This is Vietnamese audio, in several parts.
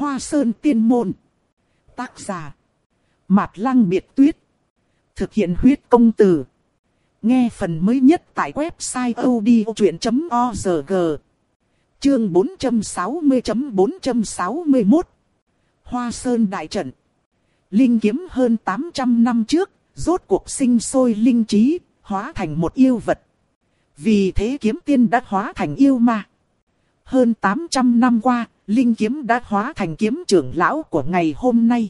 Hoa Sơn Tiên Môn. Tác giả Mạt Lăng Biệt Tuyết. Thực hiện huyết công từ. Nghe phần mới nhất tại website odchuyện.org. Chương 460.461. Hoa Sơn Đại Trận. Linh kiếm hơn 800 năm trước, rốt cuộc sinh sôi linh trí, hóa thành một yêu vật. Vì thế kiếm tiên đã hóa thành yêu ma. Hơn 800 năm qua, linh kiếm đã hóa thành kiếm trưởng lão của ngày hôm nay.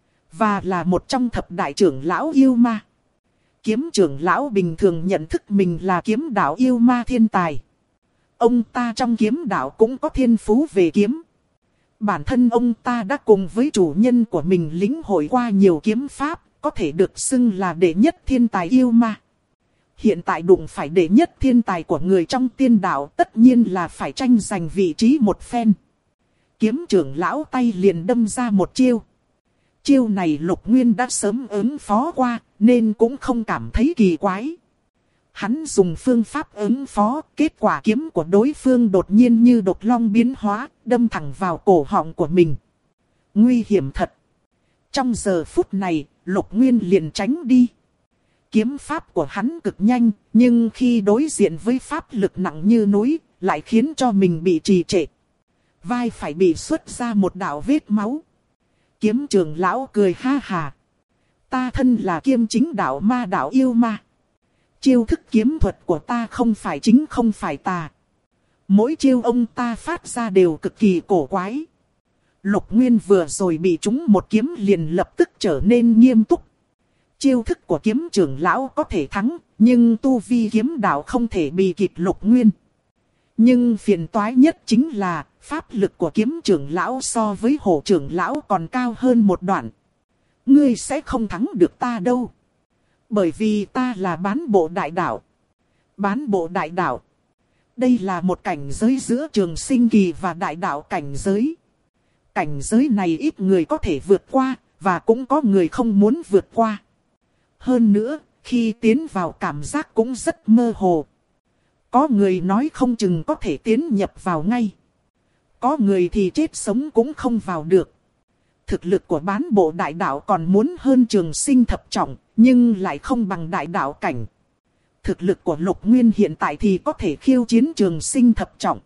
Và là một trong thập đại trưởng lão yêu ma. Kiếm trưởng lão bình thường nhận thức mình là kiếm đạo yêu ma thiên tài. Ông ta trong kiếm đạo cũng có thiên phú về kiếm. Bản thân ông ta đã cùng với chủ nhân của mình lĩnh hội qua nhiều kiếm pháp, có thể được xưng là đệ nhất thiên tài yêu ma. Hiện tại đụng phải đệ nhất thiên tài của người trong tiên đạo, tất nhiên là phải tranh giành vị trí một phen. Kiếm trưởng lão tay liền đâm ra một chiêu. Chiêu này Lục Nguyên đã sớm ứng phó qua, nên cũng không cảm thấy kỳ quái. Hắn dùng phương pháp ứng phó, kết quả kiếm của đối phương đột nhiên như độc long biến hóa, đâm thẳng vào cổ họng của mình. Nguy hiểm thật. Trong giờ phút này, Lục Nguyên liền tránh đi. Kiếm pháp của hắn cực nhanh, nhưng khi đối diện với pháp lực nặng như núi, lại khiến cho mình bị trì trệ. Vai phải bị xuất ra một đạo vết máu. Kiếm trưởng lão cười ha hà. Ta thân là kiêm chính đạo ma đạo yêu ma. Chiêu thức kiếm thuật của ta không phải chính không phải tà. Mỗi chiêu ông ta phát ra đều cực kỳ cổ quái. Lục Nguyên vừa rồi bị trúng một kiếm liền lập tức trở nên nghiêm túc. Chiêu thức của kiếm trưởng lão có thể thắng, nhưng tu vi kiếm đạo không thể bị kịp Lục Nguyên. Nhưng phiền toái nhất chính là, pháp lực của kiếm trưởng lão so với hổ trưởng lão còn cao hơn một đoạn. Ngươi sẽ không thắng được ta đâu. Bởi vì ta là bán bộ đại đạo. Bán bộ đại đạo. Đây là một cảnh giới giữa trường sinh kỳ và đại đạo cảnh giới. Cảnh giới này ít người có thể vượt qua, và cũng có người không muốn vượt qua. Hơn nữa, khi tiến vào cảm giác cũng rất mơ hồ. Có người nói không chừng có thể tiến nhập vào ngay. Có người thì chết sống cũng không vào được. Thực lực của bán bộ đại đạo còn muốn hơn trường sinh thập trọng, nhưng lại không bằng đại đạo cảnh. Thực lực của Lục Nguyên hiện tại thì có thể khiêu chiến trường sinh thập trọng.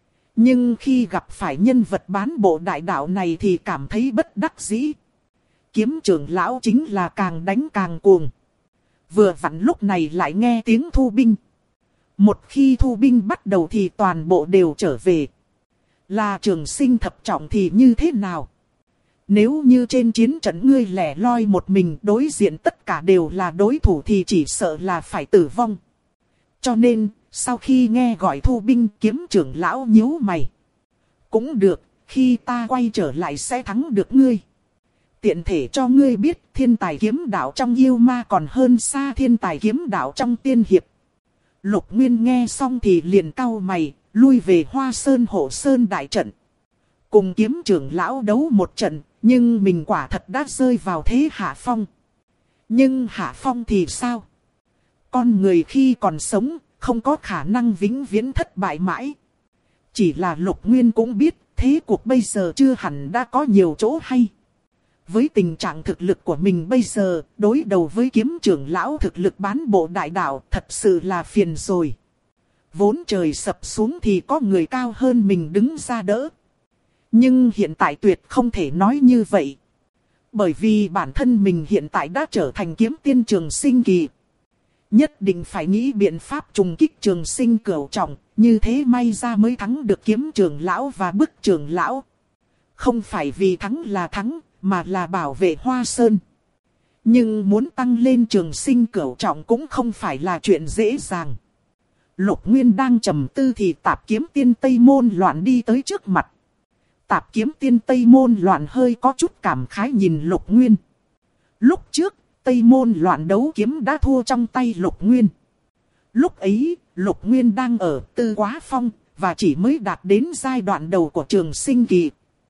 Nhưng khi gặp phải nhân vật bán bộ đại đạo này thì cảm thấy bất đắc dĩ. Kiếm trưởng lão chính là càng đánh càng cuồng. Vừa vặn lúc này lại nghe tiếng thu binh. Một khi thu binh bắt đầu thì toàn bộ đều trở về. Là trường sinh thập trọng thì như thế nào? Nếu như trên chiến trận ngươi lẻ loi một mình đối diện tất cả đều là đối thủ thì chỉ sợ là phải tử vong. Cho nên, sau khi nghe gọi thu binh kiếm trưởng lão nhíu mày. Cũng được, khi ta quay trở lại sẽ thắng được ngươi. Tiện thể cho ngươi biết thiên tài kiếm đạo trong yêu ma còn hơn xa thiên tài kiếm đạo trong tiên hiệp. Lục Nguyên nghe xong thì liền cau mày, lui về Hoa Sơn Hộ Sơn Đại Trận. Cùng kiếm trưởng lão đấu một trận, nhưng mình quả thật đã rơi vào thế hạ phong. Nhưng hạ phong thì sao? Con người khi còn sống, không có khả năng vĩnh viễn thất bại mãi. Chỉ là Lục Nguyên cũng biết, thế cuộc bây giờ chưa hẳn đã có nhiều chỗ hay. Với tình trạng thực lực của mình bây giờ, đối đầu với kiếm trưởng lão thực lực bán bộ đại đạo thật sự là phiền rồi. Vốn trời sập xuống thì có người cao hơn mình đứng ra đỡ. Nhưng hiện tại tuyệt không thể nói như vậy. Bởi vì bản thân mình hiện tại đã trở thành kiếm tiên trường sinh kỳ. Nhất định phải nghĩ biện pháp trùng kích trường sinh cửu trọng, như thế may ra mới thắng được kiếm trưởng lão và bức trưởng lão. Không phải vì thắng là thắng, mà là bảo vệ Hoa Sơn. Nhưng muốn tăng lên trường sinh cửu trọng cũng không phải là chuyện dễ dàng. Lục Nguyên đang trầm tư thì Tạp Kiếm Tiên Tây Môn Loạn đi tới trước mặt. Tạp Kiếm Tiên Tây Môn Loạn hơi có chút cảm khái nhìn Lục Nguyên. Lúc trước, Tây Môn Loạn đấu kiếm đã thua trong tay Lục Nguyên. Lúc ấy, Lục Nguyên đang ở Tư Quá Phong, và chỉ mới đạt đến giai đoạn đầu của trường sinh kỳ.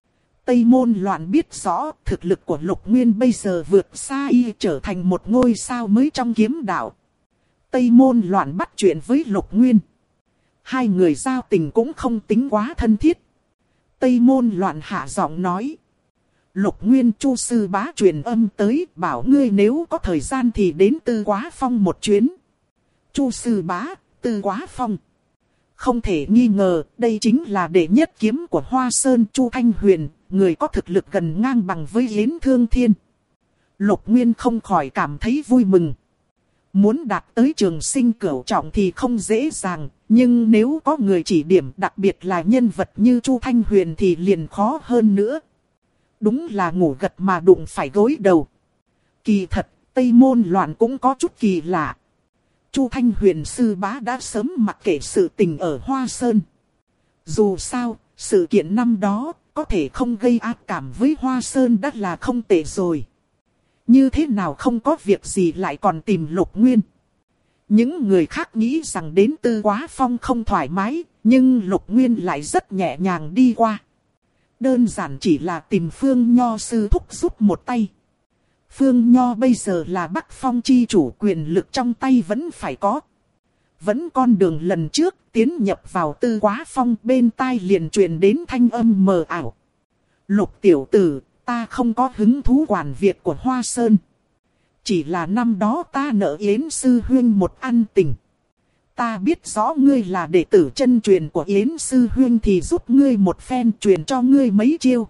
Tây Môn Loạn biết rõ thực lực của Lục Nguyên bây giờ vượt xa y trở thành một ngôi sao mới trong kiếm đạo. Tây Môn Loạn bắt chuyện với Lục Nguyên. Hai người giao tình cũng không tính quá thân thiết. Tây Môn Loạn hạ giọng nói. Lục Nguyên Chu sư bá truyền âm tới, bảo ngươi nếu có thời gian thì đến Tư Quá Phong một chuyến. Chu sư bá, Tư Quá Phong. Không thể nghi ngờ, đây chính là đệ nhất kiếm của Hoa Sơn Chu Thanh Huyền, người có thực lực gần ngang bằng với Yến Thương Thiên. Lục Nguyên không khỏi cảm thấy vui mừng. Muốn đạt tới trường sinh cửu trọng thì không dễ dàng, nhưng nếu có người chỉ điểm, đặc biệt là nhân vật như Chu Thanh Huyền thì liền khó hơn nữa. Đúng là ngủ gật mà đụng phải gối đầu. Kỳ thật, Tây Môn Loạn cũng có chút kỳ lạ. Chu Thanh Huyền sư bá đã sớm mặc kệ sự tình ở Hoa Sơn. Dù sao, sự kiện năm đó có thể không gây ác cảm với Hoa Sơn đã là không tệ rồi. Như thế nào không có việc gì lại còn tìm Lục Nguyên. Những người khác nghĩ rằng đến Tư Quá Phong không thoải mái, nhưng Lục Nguyên lại rất nhẹ nhàng đi qua. Đơn giản chỉ là tìm Phương Nho sư thúc giúp một tay. Phương Nho bây giờ là Bắc Phong chi chủ, quyền lực trong tay vẫn phải có. Vẫn con đường lần trước tiến nhập vào Tư Quá Phong, bên tai liền truyền đến thanh âm mờ ảo. Lục tiểu tử, ta không có hứng thú quản việc của Hoa Sơn. Chỉ là năm đó ta nợ Yến sư huynh một ân tình. Ta biết rõ ngươi là đệ tử chân truyền của Yến sư huynh thì giúp ngươi một phen, truyền cho ngươi mấy chiêu.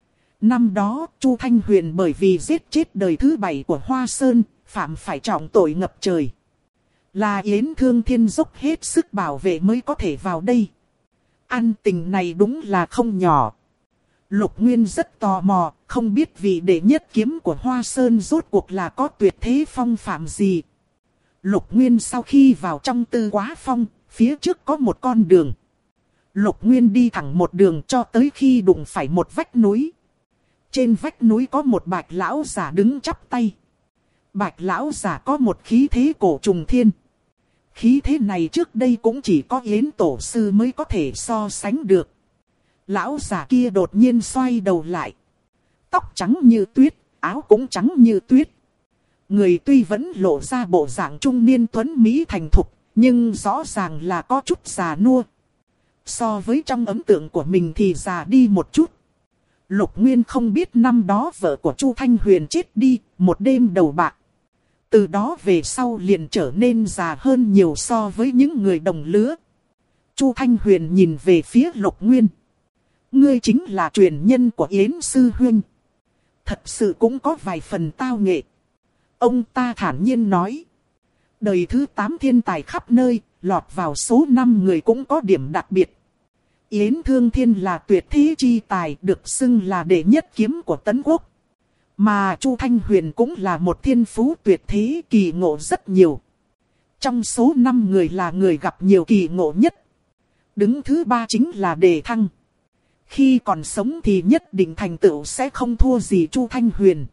Năm đó, Chu Thanh Huyền bởi vì giết chết đời thứ 7 của Hoa Sơn, phạm phải trọng tội ngập trời. Là Yến Thương Thiên dốc hết sức bảo vệ mới có thể vào đây. Ân tình này đúng là không nhỏ. Lục Nguyên rất tò mò, không biết vị đệ nhất kiếm của Hoa Sơn rốt cuộc là có tuyệt thế phong phạm gì. Lục Nguyên sau khi vào trong Tư Quá Phong, phía trước có một con đường. Lục Nguyên đi thẳng một đường cho tới khi đụng phải một vách núi. Trên vách núi có một bạch lão giả đứng chắp tay. Bạch lão giả có một khí thế cổ trùng thiên. Khí thế này trước đây cũng chỉ có Yến tổ sư mới có thể so sánh được. Lão giả kia đột nhiên xoay đầu lại. Tóc trắng như tuyết, áo cũng trắng như tuyết. Người tuy vẫn lộ ra bộ dạng trung niên tuấn mỹ thành thục, nhưng rõ ràng là có chút già nua. So với trong ấn tượng của mình thì già đi một chút. Lục Nguyên không biết năm đó vợ của Chu Thanh Huyền chết đi, một đêm đầu bạc. Từ đó về sau liền trở nên già hơn nhiều so với những người đồng lứa. Chu Thanh Huyền nhìn về phía Lục Nguyên. Ngươi chính là truyền nhân của Yến sư huynh. Thật sự cũng có vài phần tao nghệ. Ông ta thản nhiên nói. Đời thứ 8 thiên tài khắp nơi, lọt vào số 5 người cũng có điểm đặc biệt. Yến Thương Thiên là tuyệt thế chi tài, được xưng là đệ nhất kiếm của Tấn Quốc. Mà Chu Thanh Huyền cũng là một thiên phú tuyệt thế, kỳ ngộ rất nhiều. Trong số 5 người là người gặp nhiều kỳ ngộ nhất. Đứng thứ 3 chính là Đề Thăng. Khi còn sống thì nhất định thành tựu sẽ không thua gì Chu Thanh Huyền.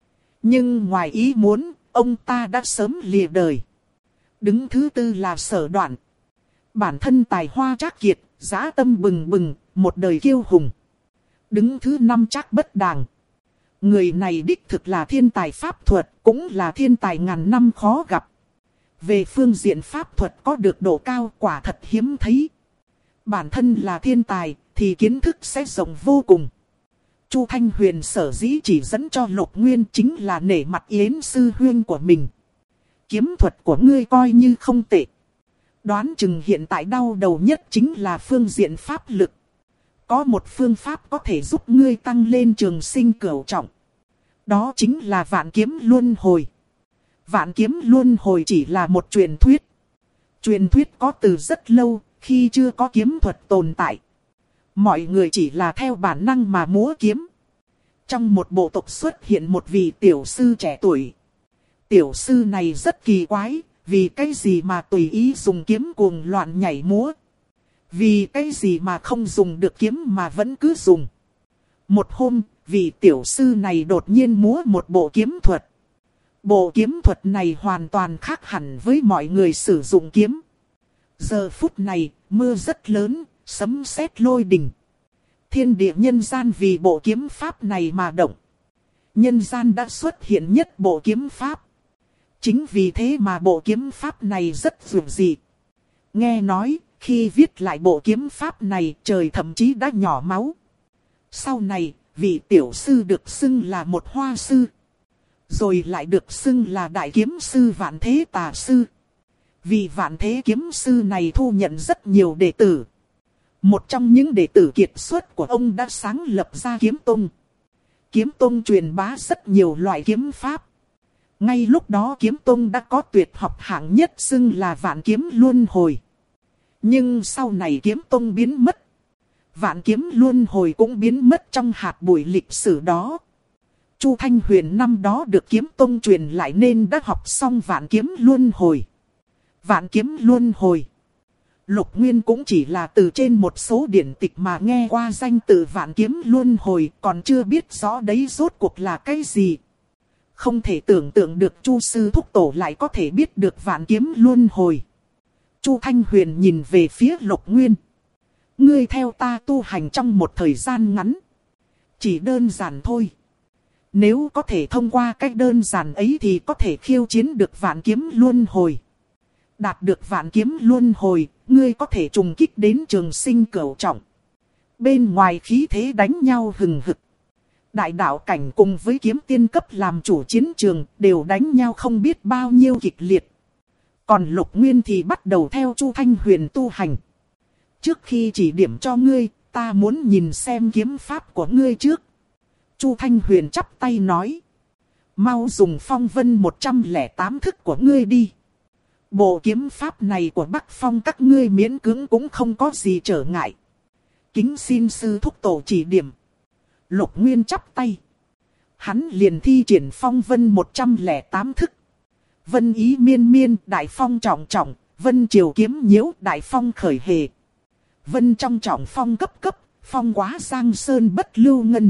Nhưng ngoài ý muốn, ông ta đã sớm lìa đời. Đứng thứ 4 là Sở Đoạn. Bản thân tài hoa trác kiệt, dã tâm bừng bừng, một đời kiêu hùng. Đứng thứ 5 Trác Bất Đàng. Người này đích thực là thiên tài pháp thuật, cũng là thiên tài ngàn năm khó gặp. Về phương diện pháp thuật có được độ cao quả thật hiếm thấy. Bản thân là thiên tài, thì kiến thức sẽ rộng vô cùng. Chu Thanh Huyền sở dĩ chỉ dẫn cho Lục Nguyên chính là nể mặt Yến sư huynh của mình. Kiếm thuật của ngươi coi như không tệ. Đoán chừng hiện tại đau đầu nhất chính là phương diện pháp lực. Có một phương pháp có thể giúp ngươi tăng lên trường sinh cửu trọng. Đó chính là vạn kiếm luân hồi. Vạn kiếm luân hồi chỉ là một truyền thuyết. Truyền thuyết có từ rất lâu, khi chưa có kiếm thuật tồn tại. Mọi người chỉ là theo bản năng mà múa kiếm. Trong một bộ tộc xuất hiện một vị tiểu sư trẻ tuổi. Tiểu sư này rất kỳ quái, vì cái gì mà tùy ý dùng kiếm cuồng loạn nhảy múa. Vì cái gì mà không dùng được kiếm mà vẫn cứ dùng. Một hôm, vị tiểu sư này đột nhiên múa một bộ kiếm thuật. Bộ kiếm thuật này hoàn toàn khác hẳn với mọi người sử dụng kiếm. Giờ phút này, mưa rất lớn, sấm sét lôi đình. Thiên địa nhân gian vì bộ kiếm pháp này mà động. Nhân gian đã xuất hiện nhất bộ kiếm pháp. Chính vì thế mà bộ kiếm pháp này rất dữ dị. Nghe nói, khi viết lại bộ kiếm pháp này, trời thậm chí đã nhỏ máu. Sau này, Vị tiểu sư được xưng là một hoa sư. Rồi lại được xưng là đại kiếm sư Vạn Thế Tà Sư. Vị Vạn Thế kiếm sư này thu nhận rất nhiều đệ tử. Một trong những đệ tử kiệt xuất của ông đã sáng lập ra kiếm tông. Kiếm tông truyền bá rất nhiều loại kiếm pháp. Ngay lúc đó kiếm tông đã có tuyệt học hạng nhất xưng là Vạn Kiếm Luân Hồi. Nhưng sau này kiếm tông biến mất. Vạn Kiếm Luân Hồi cũng biến mất trong hạt bụi lịch sử đó. Chu Thanh Huyền năm đó được kiếm tông truyền lại nên đã học xong Vạn Kiếm Luân Hồi. Vạn Kiếm Luân Hồi. Lục Nguyên cũng chỉ là từ trên một số điển tịch mà nghe qua danh từ Vạn Kiếm Luân Hồi, còn chưa biết rõ đấy rốt cuộc là cái gì. Không thể tưởng tượng được Chu sư thúc tổ lại có thể biết được Vạn Kiếm Luân Hồi. Chu Thanh Huyền nhìn về phía Lục Nguyên. Ngươi theo ta tu hành trong một thời gian ngắn. Chỉ đơn giản thôi. Nếu có thể thông qua cách đơn giản ấy thì có thể khiêu chiến được Vạn Kiếm Luân Hồi. Đạt được Vạn Kiếm Luân Hồi, ngươi có thể trùng kích đến Trường Sinh Cửu Trọng. Bên ngoài khí thế đánh nhau hừng hực. Đại đạo cảnh cùng với kiếm tiên cấp làm chủ chiến trường đều đánh nhau không biết bao nhiêu kịch liệt. Còn Lục Nguyên thì bắt đầu theo Chu Thanh Huyền tu hành. Trước khi chỉ điểm cho ngươi, ta muốn nhìn xem kiếm pháp của ngươi trước. Chu Thanh Huyền chắp tay nói. Mau dùng phong vân 108 thức của ngươi đi. Bộ kiếm pháp này của Bắc Phong các ngươi miễn cưỡng cũng không có gì trở ngại. Kính xin sư thúc tổ chỉ điểm. Lục Nguyên chắp tay. Hắn liền thi triển phong vân 108 thức. Vân ý miên miên, đại phong trọng trọng, vân triều kiếm nhiễu, đại phong khởi hề. Vân trong trọng phong cấp cấp, phong quá giang sơn bất lưu ngân.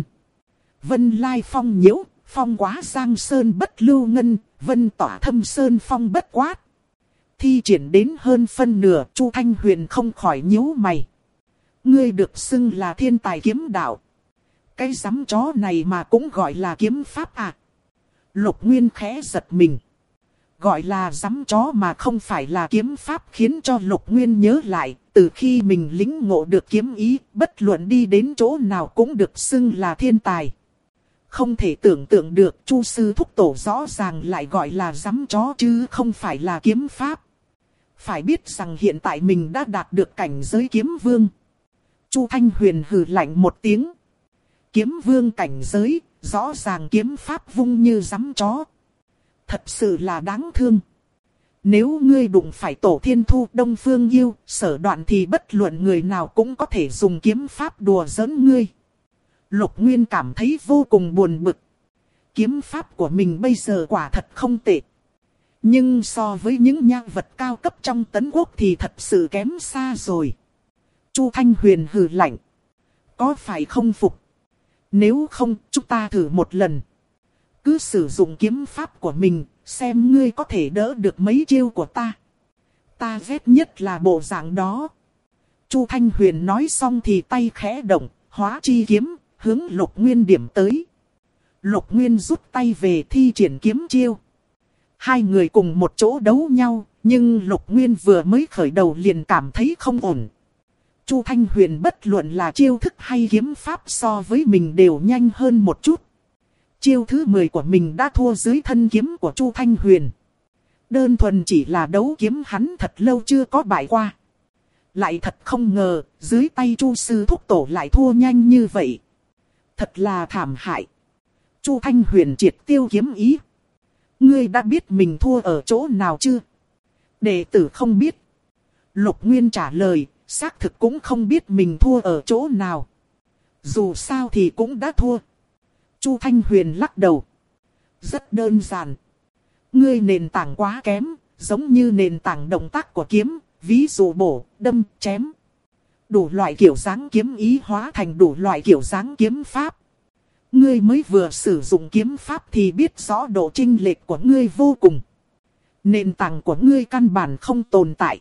Vân lai phong nhiễu, phong quá giang sơn bất lưu ngân, vân tỏa thâm sơn phong bất quát. Thi triển đến hơn phân nửa, Chu Thanh Huyền không khỏi nhíu mày. Ngươi được xưng là thiên tài kiếm đạo. Cái giám chó này mà cũng gọi là kiếm pháp à? Lục Nguyên khẽ giật mình. Gọi là giám chó mà không phải là kiếm pháp khiến cho Lục Nguyên nhớ lại. Từ khi mình lĩnh ngộ được kiếm ý, bất luận đi đến chỗ nào cũng được xưng là thiên tài. Không thể tưởng tượng được Chu sư thúc tổ rõ ràng lại gọi là giám chó chứ không phải là kiếm pháp. Phải biết rằng hiện tại mình đã đạt được cảnh giới kiếm vương. Chu Thanh Huyền hừ lạnh một tiếng. Kiếm vương cảnh giới, rõ ràng kiếm pháp vung như giám chó. Thật sự là đáng thương. Nếu ngươi đụng phải Tổ Thiên Thu Đông Phương Yêu, Sở Đoạn thì bất luận người nào cũng có thể dùng kiếm pháp đùa giỡn ngươi. Lục Nguyên cảm thấy vô cùng buồn bực. Kiếm pháp của mình bây giờ quả thật không tệ. Nhưng so với những nha vật cao cấp trong Tấn Quốc thì thật sự kém xa rồi. Chu Thanh Huyền hừ lạnh. Có phải không phục? Nếu không, chúng ta thử một lần. Cứ sử dụng kiếm pháp của mình, xem ngươi có thể đỡ được mấy chiêu của ta. Ta ghét nhất là bộ dạng đó. Chu Thanh Huyền nói xong thì tay khẽ động, hóa chi kiếm, hướng Lục Nguyên điểm tới. Lục Nguyên rút tay về thi triển kiếm chiêu. Hai người cùng một chỗ đấu nhau, nhưng Lục Nguyên vừa mới khởi đầu liền cảm thấy không ổn. Chu Thanh Huyền bất luận là chiêu thức hay kiếm pháp so với mình đều nhanh hơn một chút. Chiêu thứ 10 của mình đã thua dưới thân kiếm của Chu Thanh Huyền. Đơn thuần chỉ là đấu kiếm hắn thật lâu chưa có bại qua. Lại thật không ngờ, dưới tay Chu sư thúc tổ lại thua nhanh như vậy. Thật là thảm hại. Chu Thanh Huyền triệt tiêu kiếm ý. Ngươi đã biết mình thua ở chỗ nào chưa? Đệ tử không biết. Lục Nguyên trả lời, xác thực cũng không biết mình thua ở chỗ nào. Dù sao thì cũng đã thua. Chu Thanh Huyền lắc đầu. Rất đơn giản. Ngươi nền tảng quá kém, giống như nền tảng động tác của kiếm, ví dụ bổ, đâm, chém. Đủ loại kiểu dáng kiếm ý hóa thành đủ loại kiểu dáng kiếm pháp. Ngươi mới vừa sử dụng kiếm pháp thì biết rõ độ chênh lệch của ngươi vô cùng. Nền tảng của ngươi căn bản không tồn tại.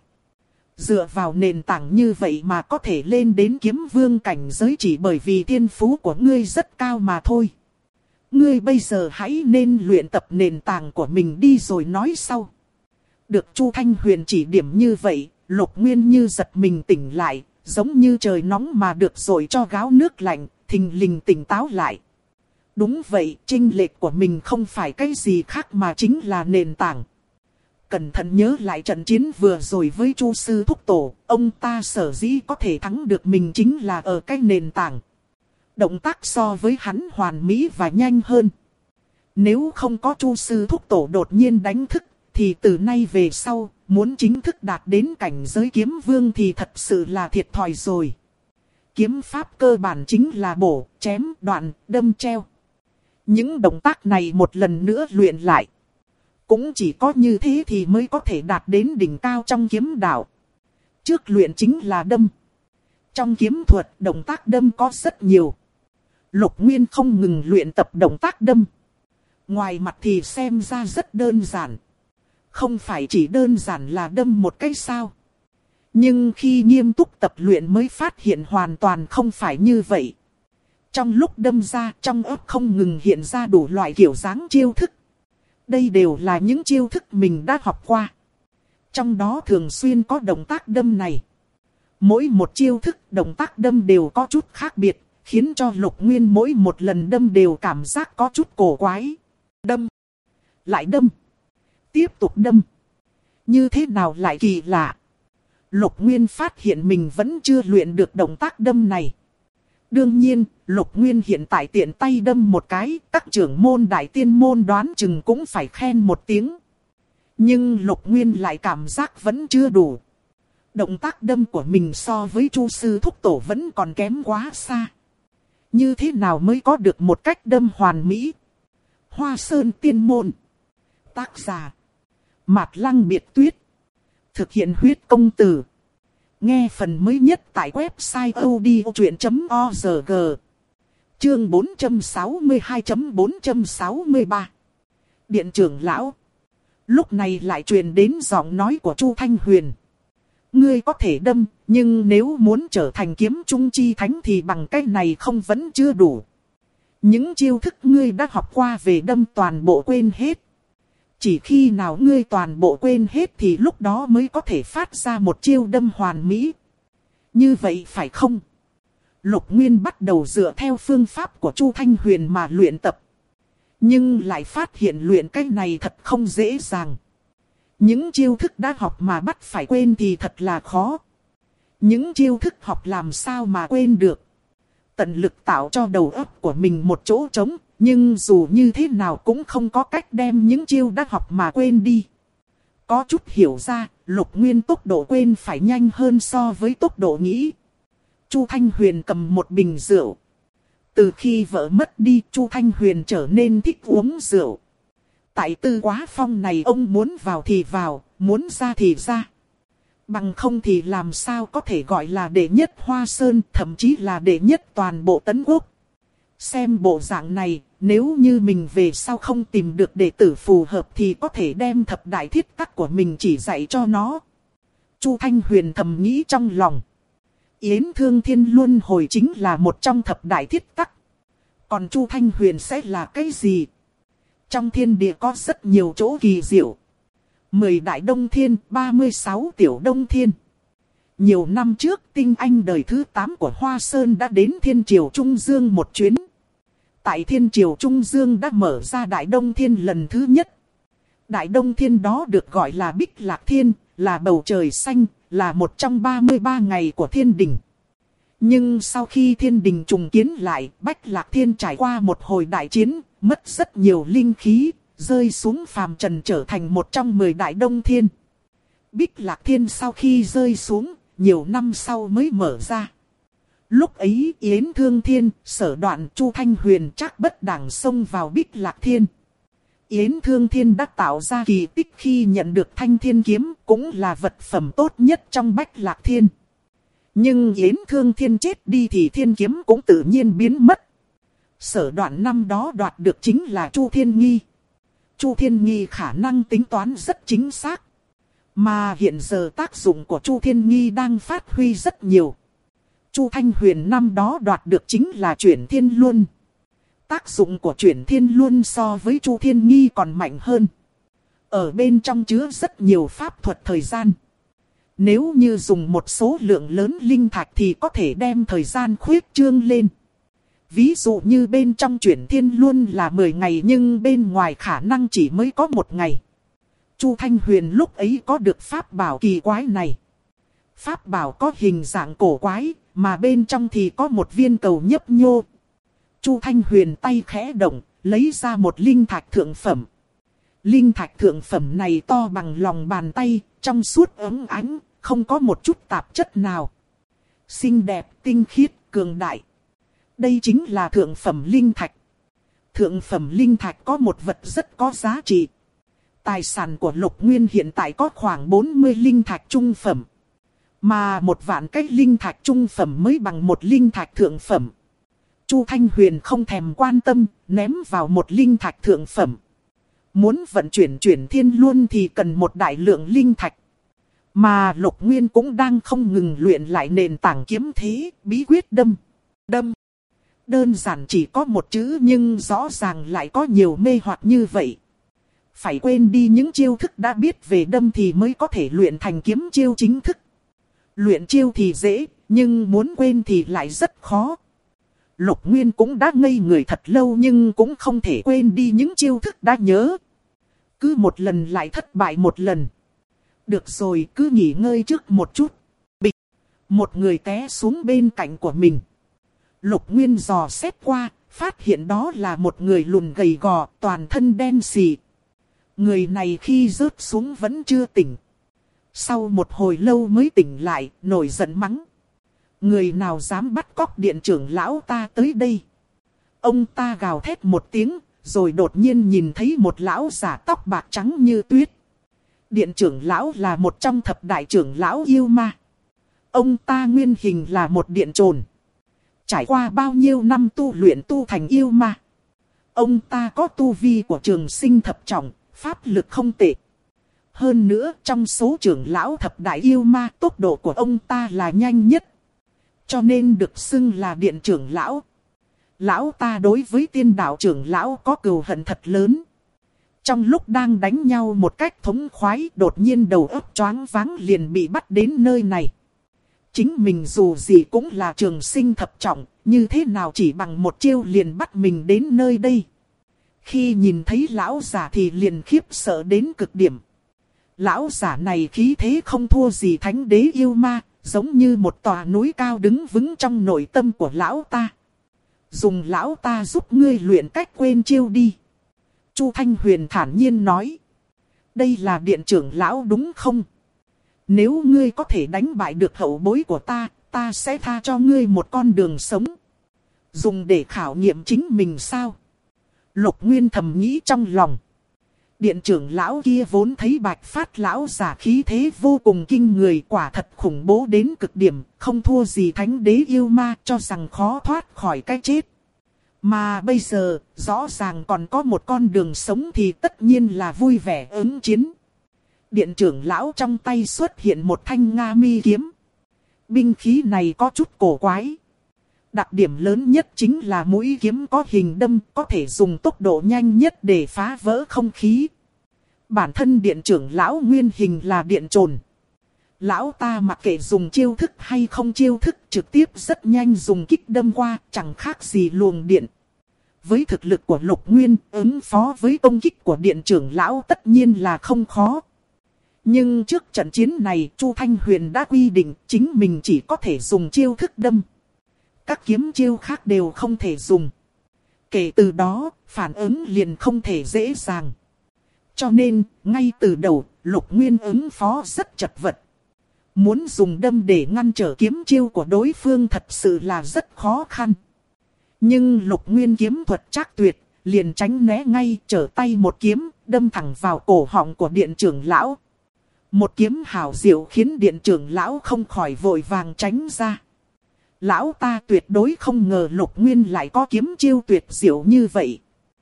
Dựa vào nền tảng như vậy mà có thể lên đến kiếm vương cảnh giới chỉ bởi vì thiên phú của ngươi rất cao mà thôi. Ngươi bây giờ hãy nên luyện tập nền tảng của mình đi rồi nói sau. Được Chu Thanh Huyền chỉ điểm như vậy, Lục Nguyên như giật mình tỉnh lại, giống như trời nóng mà được dội cho gáo nước lạnh, thình lình tỉnh táo lại. Đúng vậy, chênh lệch của mình không phải cái gì khác mà chính là nền tảng. Cẩn thận nhớ lại trận chiến vừa rồi với Chu sư thúc tổ, ông ta sở dĩ có thể thắng được mình chính là ở cái nền tảng. Động tác so với hắn hoàn mỹ và nhanh hơn. Nếu không có Chu sư thúc tổ đột nhiên đánh thức, thì từ nay về sau, muốn chính thức đạt đến cảnh giới kiếm vương thì thật sự là thiệt thòi rồi. Kiếm pháp cơ bản chính là bổ, chém, đoạn, đâm, treo. Những động tác này một lần nữa luyện lại. Cũng chỉ có như thế thì mới có thể đạt đến đỉnh cao trong kiếm đạo. Trước luyện chính là đâm. Trong kiếm thuật, động tác đâm có rất nhiều. Lục Nguyên không ngừng luyện tập động tác đâm. Ngoài mặt thì xem ra rất đơn giản. Không phải chỉ đơn giản là đâm một cái sao. Nhưng khi nghiêm túc tập luyện mới phát hiện hoàn toàn không phải như vậy. Trong lúc đâm ra, trong óc không ngừng hiện ra đủ loại kiểu dáng chiêu thức. Đây đều là những chiêu thức mình đã học qua. Trong đó thường xuyên có động tác đâm này. Mỗi một chiêu thức động tác đâm đều có chút khác biệt, khiến cho Lục Nguyên mỗi một lần đâm đều cảm giác có chút cổ quái. Đâm, lại đâm, tiếp tục đâm. Như thế nào lại kỳ lạ? Lục Nguyên phát hiện mình vẫn chưa luyện được động tác đâm này. Đương nhiên, Lục Nguyên hiện tại tiện tay đâm một cái, các trưởng môn đại tiên môn đoán chừng cũng phải khen một tiếng. Nhưng Lục Nguyên lại cảm giác vẫn chưa đủ. Động tác đâm của mình so với Chu sư thúc tổ vẫn còn kém quá xa. Như thế nào mới có được một cách đâm hoàn mỹ? Hoa Sơn Tiên Môn. Tác giả Mạt Lăng Biệt Tuyết. Thực hiện huyết công từ. Nghe phần mới nhất tại website odchuyện.org. Chương 462.463. Điện trưởng lão. Lúc này lại truyền đến giọng nói của Chu Thanh Huyền. Ngươi có thể đâm, nhưng nếu muốn trở thành kiếm trung chi thánh thì bằng cái này không vẫn chưa đủ. Những chiêu thức ngươi đã học qua về đâm toàn bộ quên hết. Chỉ khi nào ngươi toàn bộ quên hết thì lúc đó mới có thể phát ra một chiêu đâm hoàn mỹ. Như vậy phải không? Lục Nguyên bắt đầu dựa theo phương pháp của Chu Thanh Huyền mà luyện tập. Nhưng lại phát hiện luyện cái này thật không dễ dàng. Những chiêu thức đã học mà bắt phải quên thì thật là khó. Những chiêu thức học làm sao mà quên được. Tận lực tạo cho đầu óc của mình một chỗ trống. Nhưng dù như thế nào cũng không có cách đem những chiêu đã học mà quên đi. Có chút hiểu ra, Lục Nguyên tốc độ quên phải nhanh hơn so với tốc độ nghĩ. Chu Thanh Huyền cầm một bình rượu. Từ khi vợ mất đi, Chu Thanh Huyền trở nên thích uống rượu. Tại Tư Quá Phong này ông muốn vào thì vào, muốn ra thì ra. Bằng không thì làm sao có thể gọi là đệ nhất Hoa Sơn, thậm chí là đệ nhất toàn bộ Tấn Quốc. Xem bộ dạng này, nếu như mình về sau không tìm được đệ tử phù hợp thì có thể đem thập đại thiết tắc của mình chỉ dạy cho nó. Chu Thanh Huyền thầm nghĩ trong lòng. Yến Thương Thiên Luân Hồi chính là một trong thập đại thiết tắc. Còn Chu Thanh Huyền sẽ là cái gì? Trong thiên địa có rất nhiều chỗ kỳ diệu. 10 đại đông thiên, 36 tiểu đông thiên. Nhiều năm trước, tinh anh đời thứ 8 của Hoa Sơn đã đến Thiên Triều Trung Dương một chuyến. Tại Thiên Triều Trung Dương đã mở ra Đại Đông Thiên lần thứ nhất. Đại Đông Thiên đó được gọi là Bích Lạc Thiên, là bầu trời xanh, là một trong 33 ngày của thiên đình. Nhưng sau khi thiên đình trùng kiến lại, Bách Lạc Thiên trải qua một hồi đại chiến, mất rất nhiều linh khí, rơi xuống phàm trần trở thành một trong 10 Đại Đông Thiên. Bích Lạc Thiên sau khi rơi xuống, nhiều năm sau mới mở ra. Lúc ấy Yến Thương Thiên, Sở Đoạn, Chu Thanh Huyền Trác Bất Đẳng xông vào Bích Lạc Thiên. Yến Thương Thiên đã tạo ra kỳ tích khi nhận được Thanh Thiên Kiếm, cũng là vật phẩm tốt nhất trong Bách Lạc Thiên. Nhưng Yến Thương Thiên chết đi thì Thiên Kiếm cũng tự nhiên biến mất. Sở Đoạn năm đó đoạt được chính là Chu Thiên Nghi. Chu Thiên Nghi khả năng tính toán rất chính xác. Mà hiện giờ tác dụng của Chu Thiên Nghi đang phát huy rất nhiều. Chu Thanh Huyền năm đó đoạt được chính là Chuyển Thiên Luân. Tác dụng của Chuyển Thiên Luân so với Chu Thiên Nghi còn mạnh hơn. Ở bên trong chứa rất nhiều pháp thuật thời gian. Nếu như dùng một số lượng lớn linh thạch thì có thể đem thời gian khuyết trương lên. Ví dụ như bên trong chuyển thiên luôn là 10 ngày nhưng bên ngoài khả năng chỉ mới có 1 ngày. Chu Thanh Huyền lúc ấy có được pháp bảo kỳ quái này. Pháp bảo có hình dạng cổ quái, mà bên trong thì có một viên cầu nhấp nhô. Chu Thanh Huyền tay khẽ động, lấy ra một linh thạch thượng phẩm. Linh thạch thượng phẩm này to bằng lòng bàn tay, trong suốt óng ánh, không có một chút tạp chất nào. Xinh đẹp, tinh khiết, cường đại. Đây chính là thượng phẩm linh thạch. Thượng phẩm linh thạch có một vật rất có giá trị. Tài sản của Lục Nguyên hiện tại có khoảng 40 linh thạch trung phẩm. Mà 1.000 cái linh thạch trung phẩm mới bằng 1 linh thạch thượng phẩm. Chu Thanh Huyền không thèm quan tâm, ném vào 1 linh thạch thượng phẩm. Muốn vận chuyển chuyển thiên luôn thì cần một đại lượng linh thạch. Mà Lục Nguyên cũng đang không ngừng luyện lại nền tảng kiếm thế, bí quyết đâm. Đơn giản chỉ có một chữ nhưng rõ ràng lại có nhiều mê hoặc như vậy. Phải quên đi những chiêu thức đã biết về đâm thì mới có thể luyện thành kiếm chiêu chính thức. Luyện chiêu thì dễ, nhưng muốn quên thì lại rất khó. Lục Nguyên cũng đã ngây người thật lâu nhưng cũng không thể quên đi những chiêu thức đã nhớ. Cứ một lần lại thất bại một lần. Được rồi, cứ nghỉ ngơi trước một chút. Bịch, một người té xuống bên cạnh của mình. Lục Nguyên dò xét qua, phát hiện đó là một người lùn gầy gò, toàn thân đen xì. Người này khi rớt xuống vẫn chưa tỉnh. Sau một hồi lâu mới tỉnh lại, nổi giận mắng. Người nào dám bắt cóc điện trưởng lão ta tới đây? Ông ta gào thét một tiếng, rồi đột nhiên nhìn thấy một lão giả tóc bạc trắng như tuyết. Điện trưởng lão là một trong thập đại trưởng lão yêu ma. Ông ta nguyên hình là một điện trồn. Trải qua bao nhiêu năm tu luyện tu thành yêu ma. Ông ta có tu vi của trường sinh thập trọng, pháp lực không tệ. Hơn nữa trong số trưởng lão thập đại yêu ma, tốc độ của ông ta là nhanh nhất. Cho nên được xưng là điện trưởng lão. Lão ta đối với tiên đạo trưởng lão có cừu hận thật lớn. Trong lúc đang đánh nhau một cách thống khoái, đột nhiên đầu óc choáng váng liền bị bắt đến nơi này. Chính mình dù gì cũng là trường sinh thập trọng, như thế nào chỉ bằng một chiêu liền bắt mình đến nơi đây. Khi nhìn thấy lão giả thì liền khiếp sợ đến cực điểm. Lão giả này khí thế không thua gì thánh đế yêu ma, giống như một tòa núi cao đứng vững trong nội tâm của lão ta. Dùng lão ta giúp ngươi luyện cách quên chiêu đi. Chu Thanh Huyền thản nhiên nói. Đây là điện trưởng lão đúng không? Nếu ngươi có thể đánh bại được hậu bối của ta, ta sẽ tha cho ngươi một con đường sống. Dùng để khảo nghiệm chính mình sao? Lục Nguyên thầm nghĩ trong lòng. Điện trưởng lão kia vốn thấy Bạch Phát lão giả khí thế vô cùng kinh người, quả thật khủng bố đến cực điểm, không thua gì thánh đế yêu ma, cho rằng khó thoát khỏi cái chết. Mà bây giờ, rõ ràng còn có một con đường sống thì tất nhiên là vui vẻ ứng chiến. Điện trưởng lão trong tay xuất hiện một thanh Nga mi kiếm. Binh khí này có chút cổ quái. Đặc điểm lớn nhất chính là mũi kiếm có hình đâm, có thể dùng tốc độ nhanh nhất để phá vỡ không khí. Bản thân điện trưởng lão nguyên hình là điện trồn. Lão ta mặc kệ dùng chiêu thức hay không chiêu thức, trực tiếp rất nhanh dùng kích đâm qua, chẳng khác gì luồng điện. Với thực lực của Lục Nguyên, ứng phó với công kích của điện trưởng lão tất nhiên là không khó. Nhưng trước trận chiến này, Chu Thanh Huyền đã quy định chính mình chỉ có thể dùng chiêu thức đâm. Các kiếm chiêu khác đều không thể dùng. Kể từ đó, phản ứng liền không thể dễ dàng. Cho nên, ngay từ đầu, Lục Nguyên ứng phó rất chật vật. Muốn dùng đâm để ngăn trở kiếm chiêu của đối phương thật sự là rất khó khăn. Nhưng Lục Nguyên kiếm thuật trác tuyệt, liền tránh né ngay, trở tay một kiếm, đâm thẳng vào cổ họng của điện trưởng lão. Một kiếm hảo diệu khiến điện trưởng lão không khỏi vội vàng tránh ra. Lão ta tuyệt đối không ngờ Lục Nguyên lại có kiếm chiêu tuyệt diệu như vậy.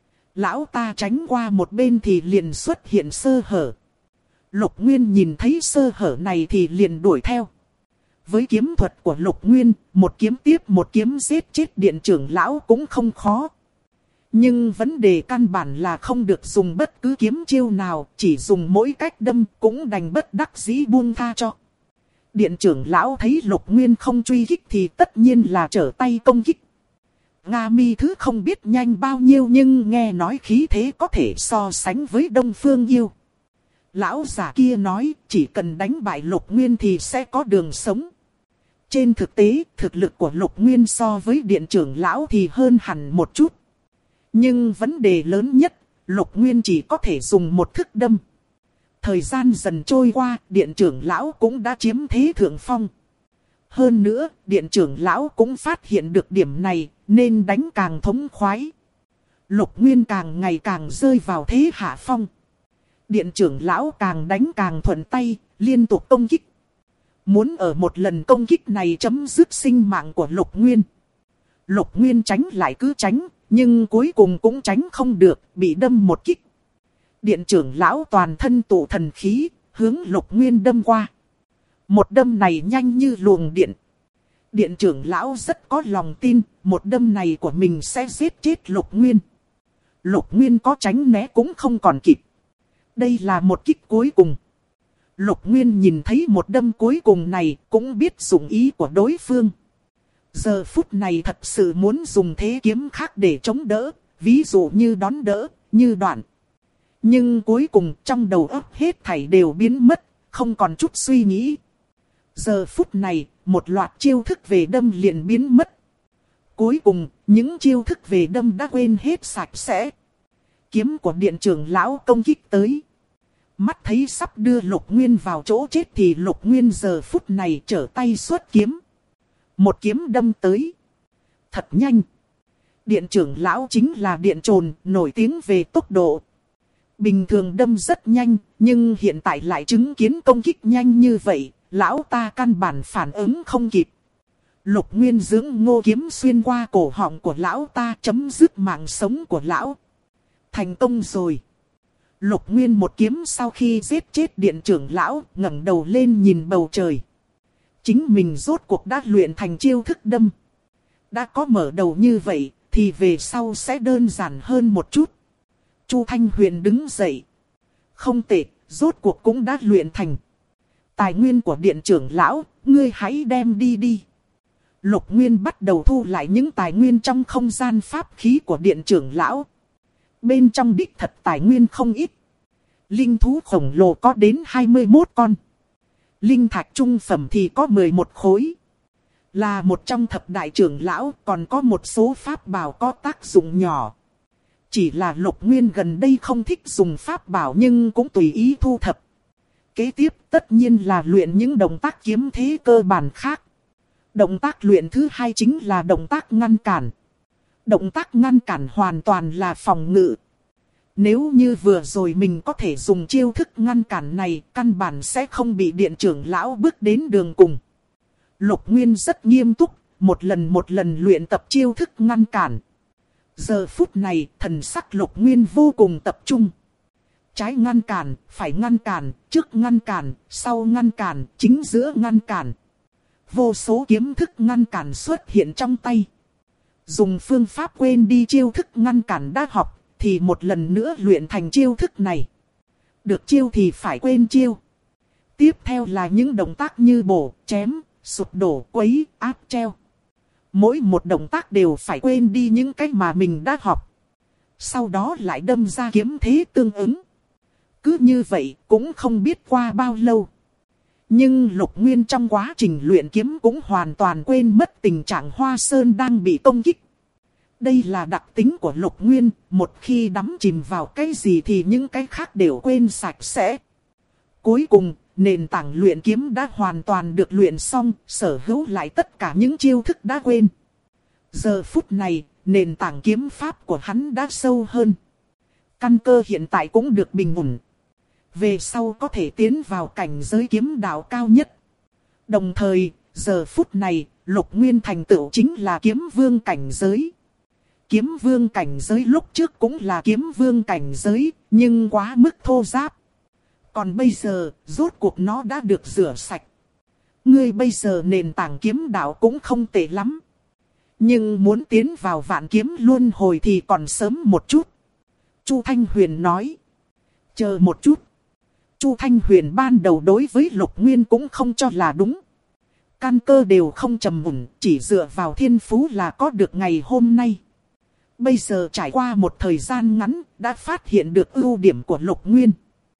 Lão ta tránh qua một bên thì liền xuất hiện sơ hở. Lục Nguyên nhìn thấy sơ hở này thì liền đuổi theo. Với kiếm thuật của Lục Nguyên, một kiếm tiếp một kiếm giết chết điện trưởng lão cũng không khó. Nhưng vấn đề căn bản là không được dùng bất cứ kiếm chiêu nào, chỉ dùng mỗi cách đâm cũng đành bất đắc dĩ buông tha cho. Điện trưởng lão thấy Lục Nguyên không truy kích thì tất nhiên là trở tay công kích. Nga Mi thứ không biết nhanh bao nhiêu nhưng nghe nói khí thế có thể so sánh với Đông Phương Yêu. Lão già kia nói chỉ cần đánh bại Lục Nguyên thì sẽ có đường sống. Trên thực tế, thực lực của Lục Nguyên so với điện trưởng lão thì hơn hẳn một chút. Nhưng vấn đề lớn nhất, Lục Nguyên chỉ có thể dùng một thức đâm. Thời gian dần trôi qua, điện trưởng lão cũng đã chiếm thế thượng phong. Hơn nữa, điện trưởng lão cũng phát hiện được điểm này, nên đánh càng thống khoái. Lục Nguyên càng ngày càng rơi vào thế hạ phong. Điện trưởng lão càng đánh càng thuận tay, liên tục công kích. Muốn ở một lần công kích này chấm dứt sinh mạng của Lục Nguyên. Lục Nguyên tránh lại cứ tránh, nhưng cuối cùng cũng tránh không được, bị đâm một kích. Điện trưởng lão toàn thân tụ thần khí, hướng Lục Nguyên đâm qua. Một đâm này nhanh như luồng điện. Điện trưởng lão rất có lòng tin, một đâm này của mình sẽ giết chết Lục Nguyên. Lục Nguyên có tránh né cũng không còn kịp. Đây là một kích cuối cùng. Lục Nguyên nhìn thấy một đâm cuối cùng này, cũng biết dụng ý của đối phương. Giờ phút này thật sự muốn dùng thế kiếm khác để chống đỡ, ví dụ như đón đỡ, như đoạn. Nhưng cuối cùng trong đầu óc hết thảy đều biến mất, không còn chút suy nghĩ. Giờ phút này, một loạt chiêu thức về đâm liền biến mất. Cuối cùng, những chiêu thức về đâm đã quên hết sạch sẽ. Kiếm của điện trưởng lão công kích tới. Mắt thấy sắp đưa Lục Nguyên vào chỗ chết thì Lục Nguyên giờ phút này trở tay xuất kiếm. Một kiếm đâm tới. Thật nhanh. Điện trưởng lão chính là điện trồn, nổi tiếng về tốc độ. Bình thường đâm rất nhanh, nhưng hiện tại lại chứng kiến công kích nhanh như vậy, lão ta căn bản phản ứng không kịp. Lục Nguyên dưỡng ngô kiếm xuyên qua cổ họng của lão ta, chấm dứt mạng sống của lão. Thành công rồi. Lục Nguyên một kiếm sau khi giết chết điện trưởng lão, ngẩng đầu lên nhìn bầu trời. Chính mình rốt cuộc đã luyện thành chiêu thức đâm. Đã có mở đầu như vậy, thì về sau sẽ đơn giản hơn một chút. Chu Thanh Huyền đứng dậy. Không tệ, rốt cuộc cũng đã luyện thành. Tài nguyên của điện trưởng lão, ngươi hãy đem đi đi. Lục Nguyên bắt đầu thu lại những tài nguyên trong không gian pháp khí của điện trưởng lão. Bên trong đích thật tài nguyên không ít. Linh thú khổng lồ có đến 21 con. Linh thạch trung phẩm thì có 11 khối. Là một trong thập đại trưởng lão, còn có một số pháp bảo có tác dụng nhỏ. Chỉ là Lục Nguyên gần đây không thích dùng pháp bảo nhưng cũng tùy ý thu thập. Kế tiếp tất nhiên là luyện những động tác kiếm thế cơ bản khác. Động tác luyện thứ hai chính là động tác ngăn cản. Động tác ngăn cản hoàn toàn là phòng ngự. Nếu như vừa rồi mình có thể dùng chiêu thức ngăn cản này, căn bản sẽ không bị điện trưởng lão bước đến đường cùng. Lục Nguyên rất nghiêm túc, một lần luyện tập chiêu thức ngăn cản. Giờ phút này, thần sắc Lục Nguyên vô cùng tập trung. Trái ngăn cản, phải ngăn cản, trước ngăn cản, sau ngăn cản, chính giữa ngăn cản. Vô số kiếm thức ngăn cản xuất hiện trong tay. Dùng phương pháp quên đi chiêu thức ngăn cản đã học, thì một lần nữa luyện thành chiêu thức này. Được chiêu thì phải quên chiêu. Tiếp theo là những động tác như bổ, chém, sụp đổ, quấy, áp treo. Mỗi một động tác đều phải quên đi những cái mà mình đã học. Sau đó lại đâm ra kiếm thế tương ứng. Cứ như vậy cũng không biết qua bao lâu. Nhưng Lục Nguyên trong quá trình luyện kiếm cũng hoàn toàn quên mất tình trạng Hoa Sơn đang bị công kích. Đây là đặc tính của Lục Nguyên, một khi đắm chìm vào cái gì thì những cái khác đều quên sạch sẽ. Cuối cùng, nền tảng luyện kiếm đã hoàn toàn được luyện xong, sở hữu lại tất cả những chiêu thức đã quên. Giờ phút này, nền tảng kiếm pháp của hắn đã sâu hơn. Căn cơ hiện tại cũng được bình ổn. Về sau có thể tiến vào cảnh giới kiếm đạo cao nhất. Đồng thời, giờ phút này, Lục Nguyên thành tựu chính là kiếm vương cảnh giới. Kiếm vương cảnh giới lúc trước cũng là kiếm vương cảnh giới, nhưng quá mức thô ráp. Còn bây giờ, rốt cuộc nó đã được rửa sạch. Ngươi bây giờ nền tảng kiếm đạo cũng không tệ lắm. Nhưng muốn tiến vào vạn kiếm luân hồi thì còn sớm một chút. Chu Thanh Huyền nói. Chờ một chút. Chu Thanh Huyền ban đầu đối với Lục Nguyên cũng không cho là đúng. căn cơ đều không trầm mùn, chỉ dựa vào thiên phú là có được ngày hôm nay. Bây giờ trải qua một thời gian ngắn, đã phát hiện được ưu điểm của Lục Nguyên.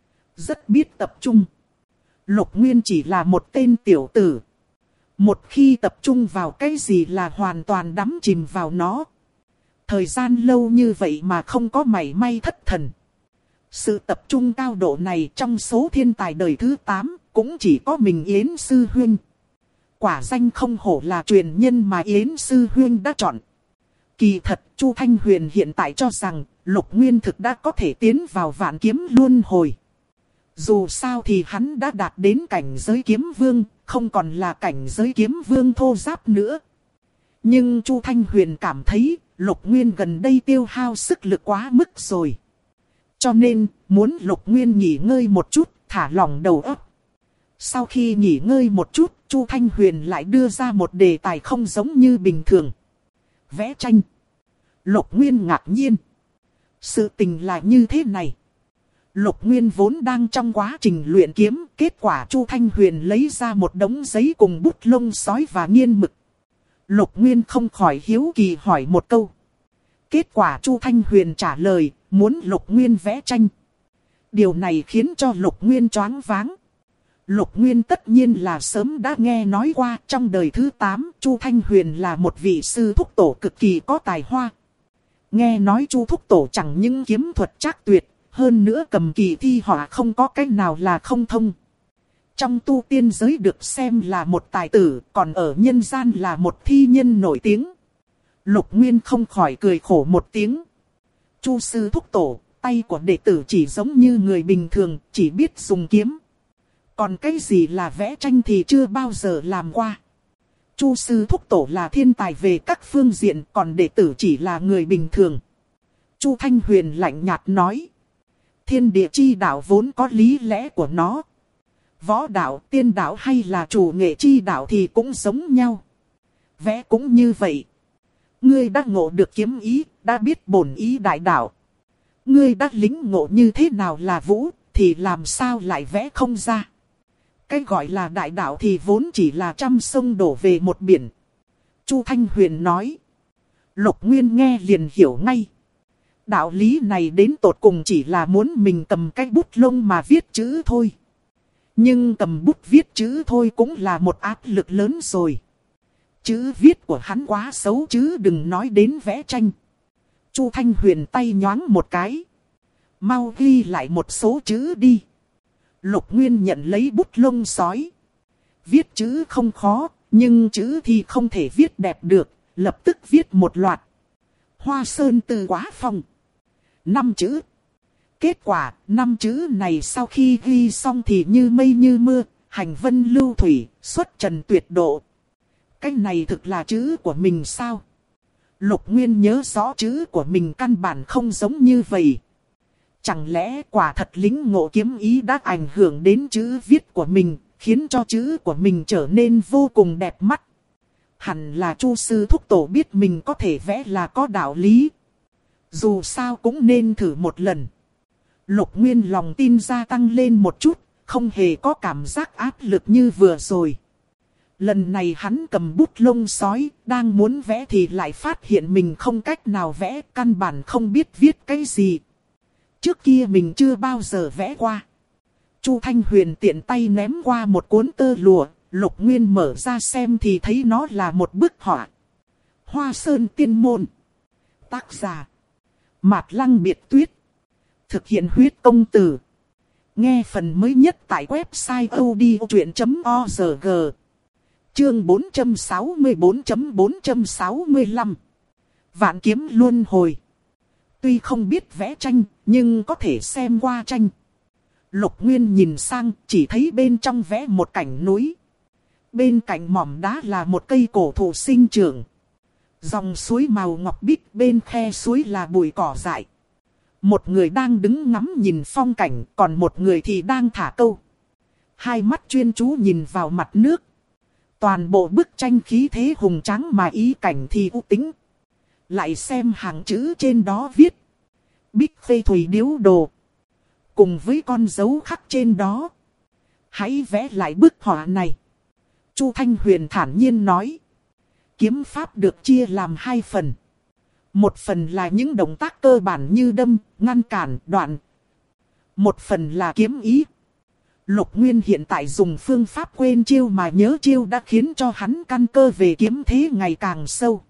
Rất biết tập trung. Lục Nguyên chỉ là một tên tiểu tử. Một khi tập trung vào cái gì là hoàn toàn đắm chìm vào nó. Thời gian lâu như vậy mà không có mảy may thất thần. Sự tập trung cao độ này trong số thiên tài đời thứ 8 cũng chỉ có mình Yến Sư Huynh. Quả danh không hổ là truyền nhân mà Yến Sư Huynh đã chọn. Kỳ thật, Chu Thanh Huyền hiện tại cho rằng Lục Nguyên thực đã có thể tiến vào vạn kiếm luân hồi. Dù sao thì hắn đã đạt đến cảnh giới kiếm vương, không còn là cảnh giới kiếm vương thô ráp nữa. Nhưng Chu Thanh Huyền cảm thấy Lục Nguyên gần đây tiêu hao sức lực quá mức rồi. Cho nên, muốn Lục Nguyên nghỉ ngơi một chút, thả lỏng đầu óc. Sau khi nghỉ ngơi một chút, Chu Thanh Huyền lại đưa ra một đề tài không giống như bình thường. Vẽ tranh. Lục Nguyên ngạc nhiên. Sự tình là như thế này. Lục Nguyên vốn đang trong quá trình luyện kiếm, kết quả Chu Thanh Huyền lấy ra một đống giấy cùng bút lông sói và nghiên mực. Lục Nguyên không khỏi hiếu kỳ hỏi một câu. Kết quả Chu Thanh Huyền trả lời, muốn Lục Nguyên vẽ tranh. Điều này khiến cho Lục Nguyên choáng váng. Lục Nguyên tất nhiên là sớm đã nghe nói qua, trong đời thứ 8, Chu Thanh Huyền là một vị sư thúc tổ cực kỳ có tài hoa. Nghe nói Chu thúc tổ chẳng những kiếm thuật trác tuyệt, hơn nữa cầm kỳ thi họa không có cách nào là không thông. Trong tu tiên giới được xem là một tài tử, còn ở nhân gian là một thi nhân nổi tiếng. Lục Nguyên không khỏi cười khổ một tiếng. Chu sư thúc tổ, tay của đệ tử chỉ giống như người bình thường, chỉ biết dùng kiếm. Còn cái gì là vẽ tranh thì chưa bao giờ làm qua. Chu sư thúc tổ là thiên tài về các phương diện, còn đệ tử chỉ là người bình thường. Chu Thanh Huyền lạnh nhạt nói. Thiên địa chi đạo vốn có lý lẽ của nó. Võ đạo, tiên đạo hay là chủ nghệ chi đạo thì cũng giống nhau. Vẽ cũng như vậy. Ngươi đã ngộ được kiếm ý, đã biết bổn ý đại đạo. Ngươi đã lĩnh ngộ như thế nào là vũ, thì làm sao lại vẽ không ra. Cái gọi là đại đạo thì vốn chỉ là trăm sông đổ về một biển. Chu Thanh Huyền nói. Lục Nguyên nghe liền hiểu ngay. Đạo lý này đến tột cùng chỉ là muốn mình cầm cái bút lông mà viết chữ thôi. Nhưng cầm bút viết chữ thôi cũng là một áp lực lớn rồi. Chữ viết của hắn quá xấu chứ đừng nói đến vẽ tranh. Chu Thanh Huyền tay nhoáng một cái. Mau ghi lại một số chữ đi. Lục Nguyên nhận lấy bút lông sói. Viết chữ không khó, nhưng chữ thì không thể viết đẹp được, lập tức viết một loạt. Hoa sơn từ quá phong. 5 chữ. Kết quả, 5 chữ này sau khi ghi xong thì như mây như mưa, hành vân lưu thủy, xuất trần tuyệt độ. Cái này thực là chữ của mình sao? Lục Nguyên nhớ rõ chữ của mình căn bản không giống như vậy. Chẳng lẽ quả thật lĩnh ngộ kiếm ý đã ảnh hưởng đến chữ viết của mình, khiến cho chữ của mình trở nên vô cùng đẹp mắt? Hẳn là Chu sư thúc tổ biết mình có thể vẽ là có đạo lý. Dù sao cũng nên thử một lần. Lục Nguyên lòng tin gia tăng lên một chút, không hề có cảm giác áp lực như vừa rồi. Lần này hắn cầm bút lông sói, đang muốn vẽ thì lại phát hiện mình không cách nào vẽ, căn bản không biết viết cái gì. Trước kia mình chưa bao giờ vẽ qua. Chu Thanh Huyền tiện tay ném qua một cuốn tơ lụa, Lục Nguyên mở ra xem thì thấy nó là một bức họa. Hoa Sơn Tiên Môn. Tác giả Mạt Lăng Biệt Tuyết. Thực hiện huyết công từ. Nghe phần mới nhất tại website odchuyện.org. Chương 464.465. Vạn kiếm luân hồi. Tuy không biết vẽ tranh, nhưng có thể xem qua tranh. Lục Nguyên nhìn sang, chỉ thấy bên trong vẽ một cảnh núi. Bên cạnh mỏm đá là một cây cổ thụ sinh trưởng. Dòng suối màu ngọc bích, bên khe suối là bụi cỏ dại. Một người đang đứng ngắm nhìn phong cảnh, còn một người thì đang thả câu. Hai mắt chuyên chú nhìn vào mặt nước. Toàn bộ bức tranh khí thế hùng tráng mà ý cảnh thì u tĩnh. Lại xem hàng chữ trên đó viết. Bích Phê Thủy Điếu Đồ. Cùng với con dấu khắc trên đó. Hãy vẽ lại bức họa này. Chu Thanh Huyền thản nhiên nói. Kiếm pháp được chia làm 2 phần. Một phần là những động tác cơ bản như đâm, ngăn cản, đoạn. Một phần là kiếm ý. Lục Nguyên hiện tại dùng phương pháp quên chiêu mà nhớ chiêu đã khiến cho hắn căn cơ về kiếm thế ngày càng sâu.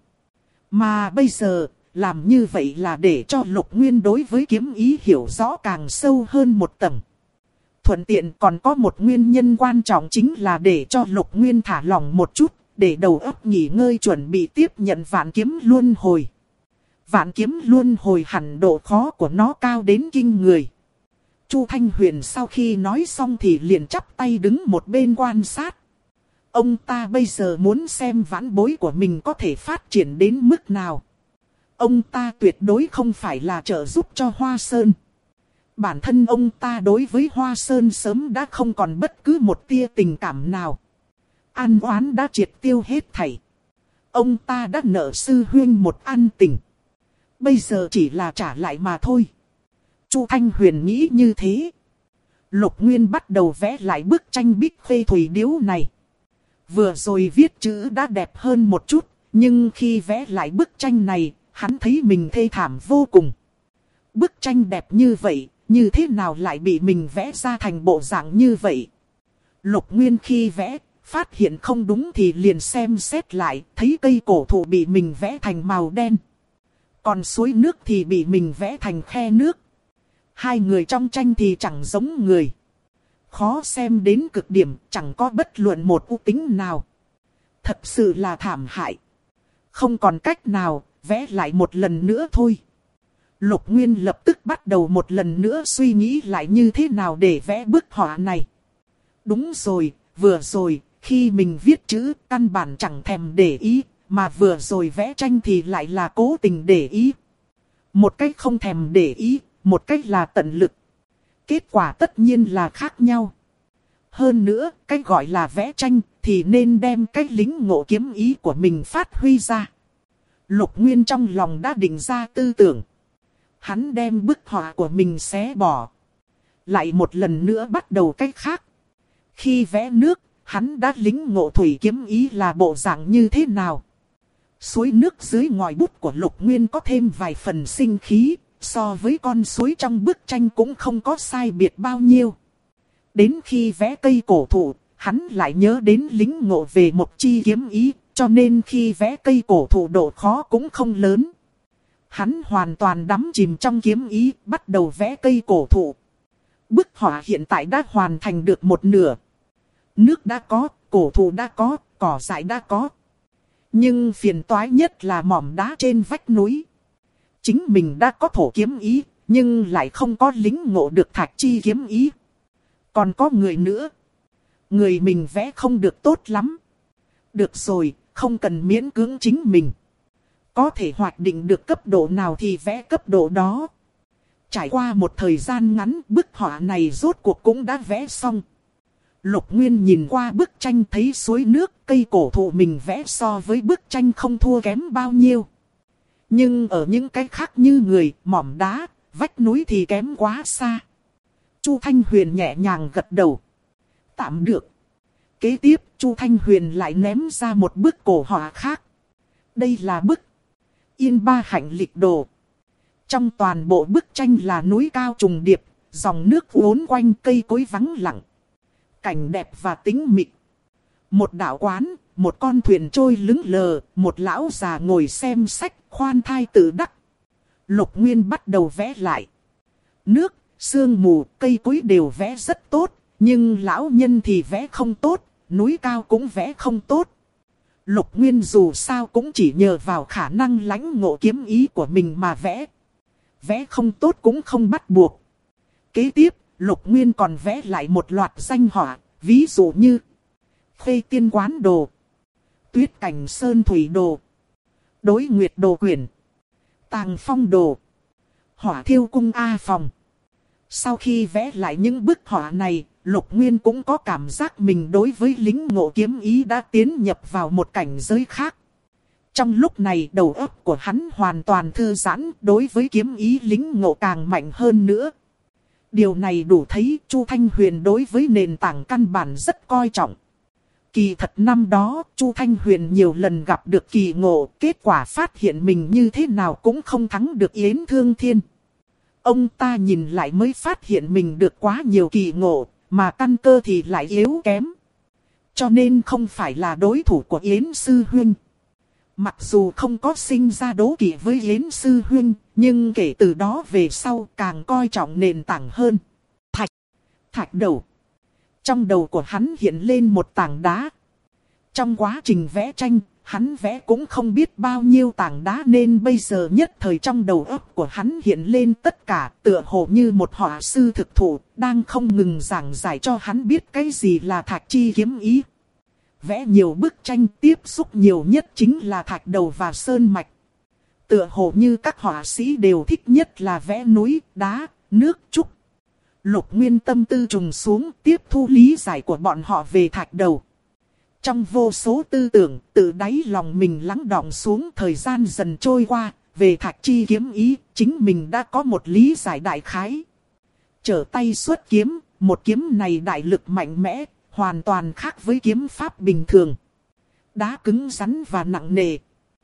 Mà bây giờ, làm như vậy là để cho Lục Nguyên đối với kiếm ý hiểu rõ càng sâu hơn một tầng. Thuận tiện còn có một nguyên nhân quan trọng chính là để cho Lục Nguyên thả lỏng một chút, để đầu óc nghỉ ngơi chuẩn bị tiếp nhận vạn kiếm luân hồi. Vạn kiếm luân hồi hẳn độ khó của nó cao đến kinh người. Chu Thanh Huyền sau khi nói xong thì liền chắp tay đứng một bên quan sát. Ông ta bây giờ muốn xem vãn bối của mình có thể phát triển đến mức nào. Ông ta tuyệt đối không phải là trợ giúp cho Hoa Sơn. Bản thân ông ta đối với Hoa Sơn sớm đã không còn bất cứ một tia tình cảm nào. Ăn oán đã triệt tiêu hết thảy. Ông ta đã nợ sư huyên một ân tình. Bây giờ chỉ là trả lại mà thôi. Chu Thanh Huyền nghĩ như thế. Lục Nguyên bắt đầu vẽ lại bức tranh bích khê thủy điếu này. Vừa rồi viết chữ đã đẹp hơn một chút, nhưng khi vẽ lại bức tranh này, hắn thấy mình thê thảm vô cùng. Bức tranh đẹp như vậy, như thế nào lại bị mình vẽ ra thành bộ dạng như vậy? Lục Nguyên khi vẽ, phát hiện không đúng thì liền xem xét lại, thấy cây cổ thụ bị mình vẽ thành màu đen. Còn suối nước thì bị mình vẽ thành khe nước. Hai người trong tranh thì chẳng giống người. Khó xem đến cực điểm, chẳng có bất luận một ưu tính nào. Thật sự là thảm hại. Không còn cách nào, vẽ lại một lần nữa thôi. Lục Nguyên lập tức bắt đầu một lần nữa suy nghĩ lại như thế nào để vẽ bức họa này. Đúng rồi, vừa rồi, khi mình viết chữ, căn bản chẳng thèm để ý, mà vừa rồi vẽ tranh thì lại là cố tình để ý. Một cách không thèm để ý, một cách là tận lực. Kết quả tất nhiên là khác nhau. Hơn nữa, cách gọi là vẽ tranh thì nên đem cách lính ngộ kiếm ý của mình phát huy ra. Lục Nguyên trong lòng đã định ra tư tưởng. Hắn đem bức họa của mình xé bỏ. Lại một lần nữa bắt đầu cách khác. Khi vẽ nước, hắn đã lính ngộ thủy kiếm ý là bộ dạng như thế nào. Suối nước dưới ngòi bút của Lục Nguyên có thêm vài phần sinh khí. So với con suối trong bức tranh cũng không có sai biệt bao nhiêu. Đến khi vẽ cây cổ thụ, hắn lại nhớ đến lính ngộ về một chi kiếm ý, cho nên khi vẽ cây cổ thụ độ khó cũng không lớn. Hắn hoàn toàn đắm chìm trong kiếm ý, bắt đầu vẽ cây cổ thụ. Bức họa hiện tại đã hoàn thành được một nửa. Nước đã có, cổ thụ đã có, cỏ dại đã có. Nhưng phiền toái nhất là mỏm đá trên vách núi. Chính mình đã có thổ kiếm ý, nhưng lại không có lính ngộ được thạch chi kiếm ý. Còn có người nữa. Người mình vẽ không được tốt lắm. Được rồi, không cần miễn cưỡng chính mình. Có thể hoạch định được cấp độ nào thì vẽ cấp độ đó. Trải qua một thời gian ngắn, bức họa này rốt cuộc cũng đã vẽ xong. Lục Nguyên nhìn qua bức tranh thấy suối nước, cây cổ thụ mình vẽ so với bức tranh không thua kém bao nhiêu. Nhưng ở những cái khác như người, mỏm đá, vách núi thì kém quá xa. Chu Thanh Huyền nhẹ nhàng gật đầu. Tạm được. Kế tiếp, Chu Thanh Huyền lại ném ra một bức cổ họa khác. Đây là bức Yên Ba Hạnh Lịch Đồ. Trong toàn bộ bức tranh là núi cao trùng điệp, dòng nước uốn quanh, cây cối vắng lặng. Cảnh đẹp và tĩnh mịch. Một đạo quán, một con thuyền trôi lững lờ, một lão già ngồi xem sách, khoan thai tự đắc. Lục Nguyên bắt đầu vẽ lại. Nước, sương mù, cây cối đều vẽ rất tốt, nhưng lão nhân thì vẽ không tốt, núi cao cũng vẽ không tốt. Lục Nguyên dù sao cũng chỉ nhờ vào khả năng lãnh ngộ kiếm ý của mình mà vẽ. Vẽ không tốt cũng không bắt buộc. Kế tiếp, Lục Nguyên còn vẽ lại một loạt danh họa, ví dụ như Khê Tiên Quán Đồ, Tuyết Cảnh Sơn Thủy Đồ, Đối Nguyệt Đồ Quyển, Tàng Phong Đồ, Hỏa Thiêu Cung A Phòng. Sau khi vẽ lại những bức họa này, Lục Nguyên cũng có cảm giác mình đối với lính ngộ kiếm ý đã tiến nhập vào một cảnh giới khác. Trong lúc này đầu óc của hắn hoàn toàn thư giãn, đối với kiếm ý lính ngộ càng mạnh hơn nữa. Điều này đủ thấy Chu Thanh Huyền đối với nền tảng căn bản rất coi trọng. Kỳ thật năm đó, Chu Thanh Huyền nhiều lần gặp được kỳ ngộ, kết quả phát hiện mình như thế nào cũng không thắng được Yến Thương Thiên. Ông ta nhìn lại mới phát hiện mình được quá nhiều kỳ ngộ, mà căn cơ thì lại yếu kém. Cho nên không phải là đối thủ của Yến Sư Huynh. Mặc dù không có sinh ra đố kỵ với Yến Sư Huynh, nhưng kể từ đó về sau càng coi trọng nền tảng hơn. Thạch đầu. Trong đầu của hắn hiện lên một tảng đá. Trong quá trình vẽ tranh, hắn vẽ cũng không biết bao nhiêu tảng đá nên bây giờ nhất thời trong đầu óc của hắn hiện lên tất cả, tựa hồ như một họa sư thực thụ, đang không ngừng giảng giải cho hắn biết cái gì là thạch chi kiếm ý. Vẽ nhiều bức tranh tiếp xúc nhiều nhất chính là thạch đầu và sơn mạch. Tựa hồ như các họa sĩ đều thích nhất là vẽ núi, đá, nước, trúc. Lục Nguyên tâm tư trùng xuống tiếp thu lý giải của bọn họ về thạch đầu. Trong vô số tư tưởng, tự đáy lòng mình lắng đọng xuống, thời gian dần trôi qua, về thạch chi kiếm ý, chính mình đã có một lý giải đại khái. Trở tay xuất kiếm, một kiếm này đại lực mạnh mẽ, hoàn toàn khác với kiếm pháp bình thường. Đá cứng rắn và nặng nề.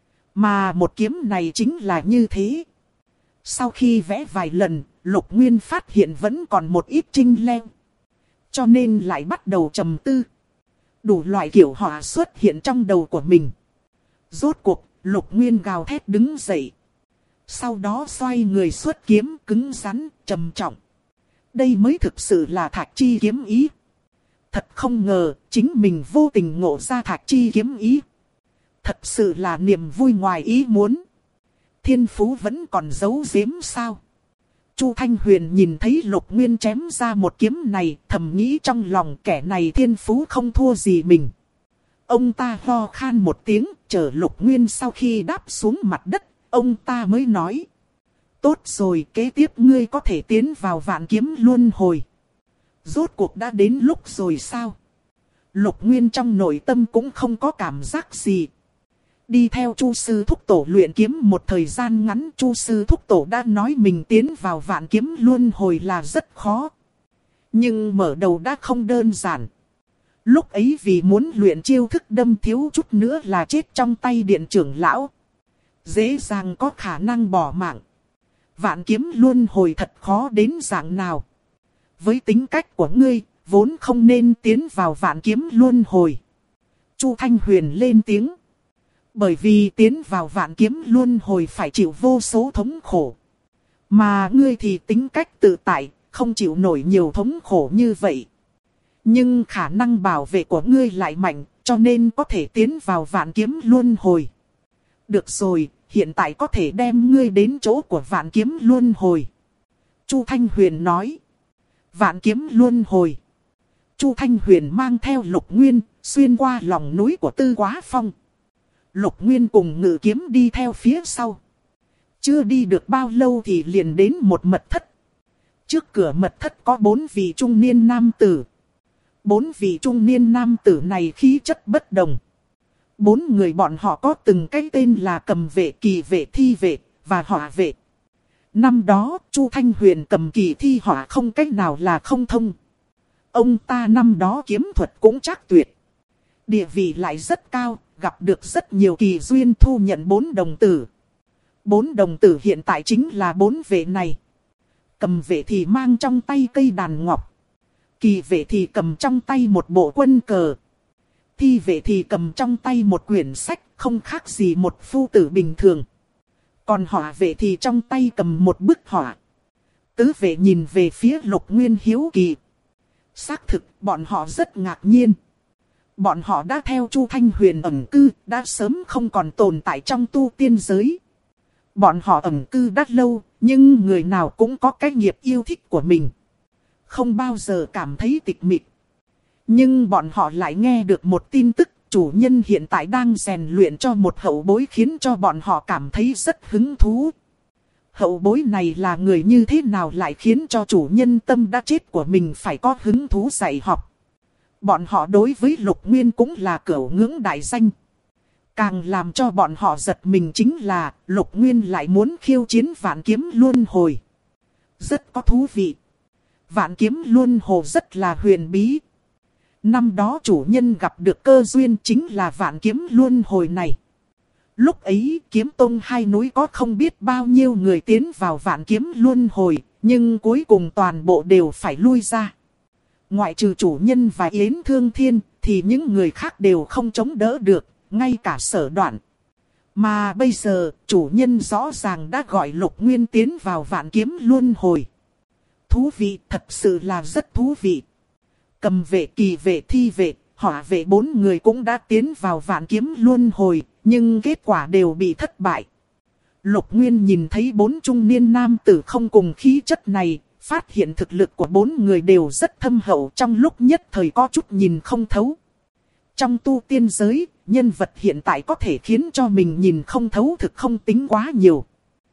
Mà một kiếm này chính là như thế. Sau khi vẽ vài lần, Lục Nguyên phát hiện vẫn còn một ít chênh lệch. Cho nên lại bắt đầu trầm tư. Đủ loại kiểu họa xuất hiện trong đầu của mình. Rốt cuộc, Lục Nguyên gào thét đứng dậy. Sau đó xoay người xuất kiếm cứng rắn, trầm trọng. Đây mới thực sự là thạch chi kiếm ý. Thật không ngờ, chính mình vô tình ngộ ra thạch chi kiếm ý. Thật sự là niềm vui ngoài ý muốn. Thiên phú vẫn còn giấu giếm sao? Chu Thanh Huyền nhìn thấy Lục Nguyên chém ra một kiếm này, thầm nghĩ trong lòng kẻ này thiên phú không thua gì mình. Ông ta ho khan một tiếng, chờ Lục Nguyên sau khi đáp xuống mặt đất, ông ta mới nói. Tốt rồi, kế tiếp ngươi có thể tiến vào vạn kiếm luân hồi. Rốt cuộc đã đến lúc rồi sao? Lục Nguyên trong nội tâm cũng không có cảm giác gì. Đi theo Chu sư thúc tổ luyện kiếm một thời gian ngắn, Chu sư thúc tổ đã nói mình tiến vào vạn kiếm luân hồi là rất khó. Nhưng mở đầu đã không đơn giản. Lúc ấy vì muốn luyện chiêu thức đâm thiếu chút nữa là chết trong tay điện trưởng lão. Dễ dàng có khả năng bỏ mạng. Vạn kiếm luân hồi thật khó đến dạng nào. Với tính cách của ngươi, vốn không nên tiến vào vạn kiếm luân hồi. Chu Thanh Huyền lên tiếng. Bởi vì tiến vào vạn kiếm luân hồi phải chịu vô số thống khổ. Mà ngươi thì tính cách tự tại, không chịu nổi nhiều thống khổ như vậy. Nhưng khả năng bảo vệ của ngươi lại mạnh, cho nên có thể tiến vào vạn kiếm luân hồi. Được rồi, hiện tại có thể đem ngươi đến chỗ của vạn kiếm luân hồi. Chu Thanh Huyền nói. Vạn kiếm luân hồi. Chu Thanh Huyền mang theo Lục Nguyên, xuyên qua lòng núi của Tư Quá Phong. Lục Nguyên cùng Ngự Kiếm đi theo phía sau. Chưa đi được bao lâu thì liền đến một mật thất. Trước cửa mật thất có 4 vị trung niên nam tử. 4 vị trung niên nam tử này khí chất bất đồng. 4 người bọn họ có từng cái tên là Cầm Vệ, Kỳ Vệ, Thi Vệ và Hỏa Vệ. Năm đó, Chu Thanh Huyền cầm kỳ thi hỏa không cách nào là không thông. Ông ta năm đó kiếm thuật cũng chắc tuyệt. Địa vị lại rất cao, gặp được rất nhiều kỳ duyên thu nhận 4 đồng tử. 4 đồng tử hiện tại chính là 4 vệ này. Cầm vệ thì mang trong tay cây đàn ngọc. Kỳ vệ thì cầm trong tay một bộ quân cờ. Thi vệ thì cầm trong tay một quyển sách, không khác gì một phu tử bình thường. Còn hỏa vệ thì trong tay cầm một bức họa. Tứ vệ nhìn về phía Lục Nguyên hiếu kỳ. Xác thực, bọn họ rất ngạc nhiên. Bọn họ đã theo Chu Thanh Huyền ẩn cư, đã sớm không còn tồn tại trong tu tiên giới. Bọn họ ẩn cư đã lâu, nhưng người nào cũng có cái nghiệp yêu thích của mình. Không bao giờ cảm thấy tịch mịch. Nhưng bọn họ lại nghe được một tin tức, chủ nhân hiện tại đang rèn luyện cho một hậu bối khiến cho bọn họ cảm thấy rất hứng thú. Hậu bối này là người như thế nào lại khiến cho chủ nhân tâm đã chết của mình phải có hứng thú dạy học. Bọn họ đối với Lục Nguyên cũng là cửu ngưỡng đại danh. Càng làm cho bọn họ giật mình chính là Lục Nguyên lại muốn khiêu chiến vạn kiếm luân hồi. Rất có thú vị. Vạn kiếm luân hồi rất là huyền bí. năm đó chủ nhân gặp được cơ duyên chính là vạn kiếm luân hồi này. Lúc ấy kiếm tông hai núi có không biết bao nhiêu người tiến vào vạn kiếm luân hồi, nhưng cuối cùng toàn bộ đều phải lui ra. Ngoại trừ chủ nhân và Yến Thương Thiên, thì những người khác đều không chống đỡ được, ngay cả Sở Đoạn. Mà bây giờ, chủ nhân rõ ràng đã gọi Lục Nguyên tiến vào vạn kiếm luân hồi. Thú vị, thật sự là rất thú vị. Cầm vệ, kỳ vệ, thi vệ, hỏa vệ 4 người cũng đã tiến vào vạn kiếm luân hồi, nhưng kết quả đều bị thất bại. Lục Nguyên nhìn thấy 4 trung niên nam tử không cùng khí chất này, phát hiện thực lực của 4 người đều rất thâm hậu, trong lúc nhất thời có chút nhìn không thấu. Trong tu tiên giới, nhân vật hiện tại có thể khiến cho mình nhìn không thấu thực không tính quá nhiều.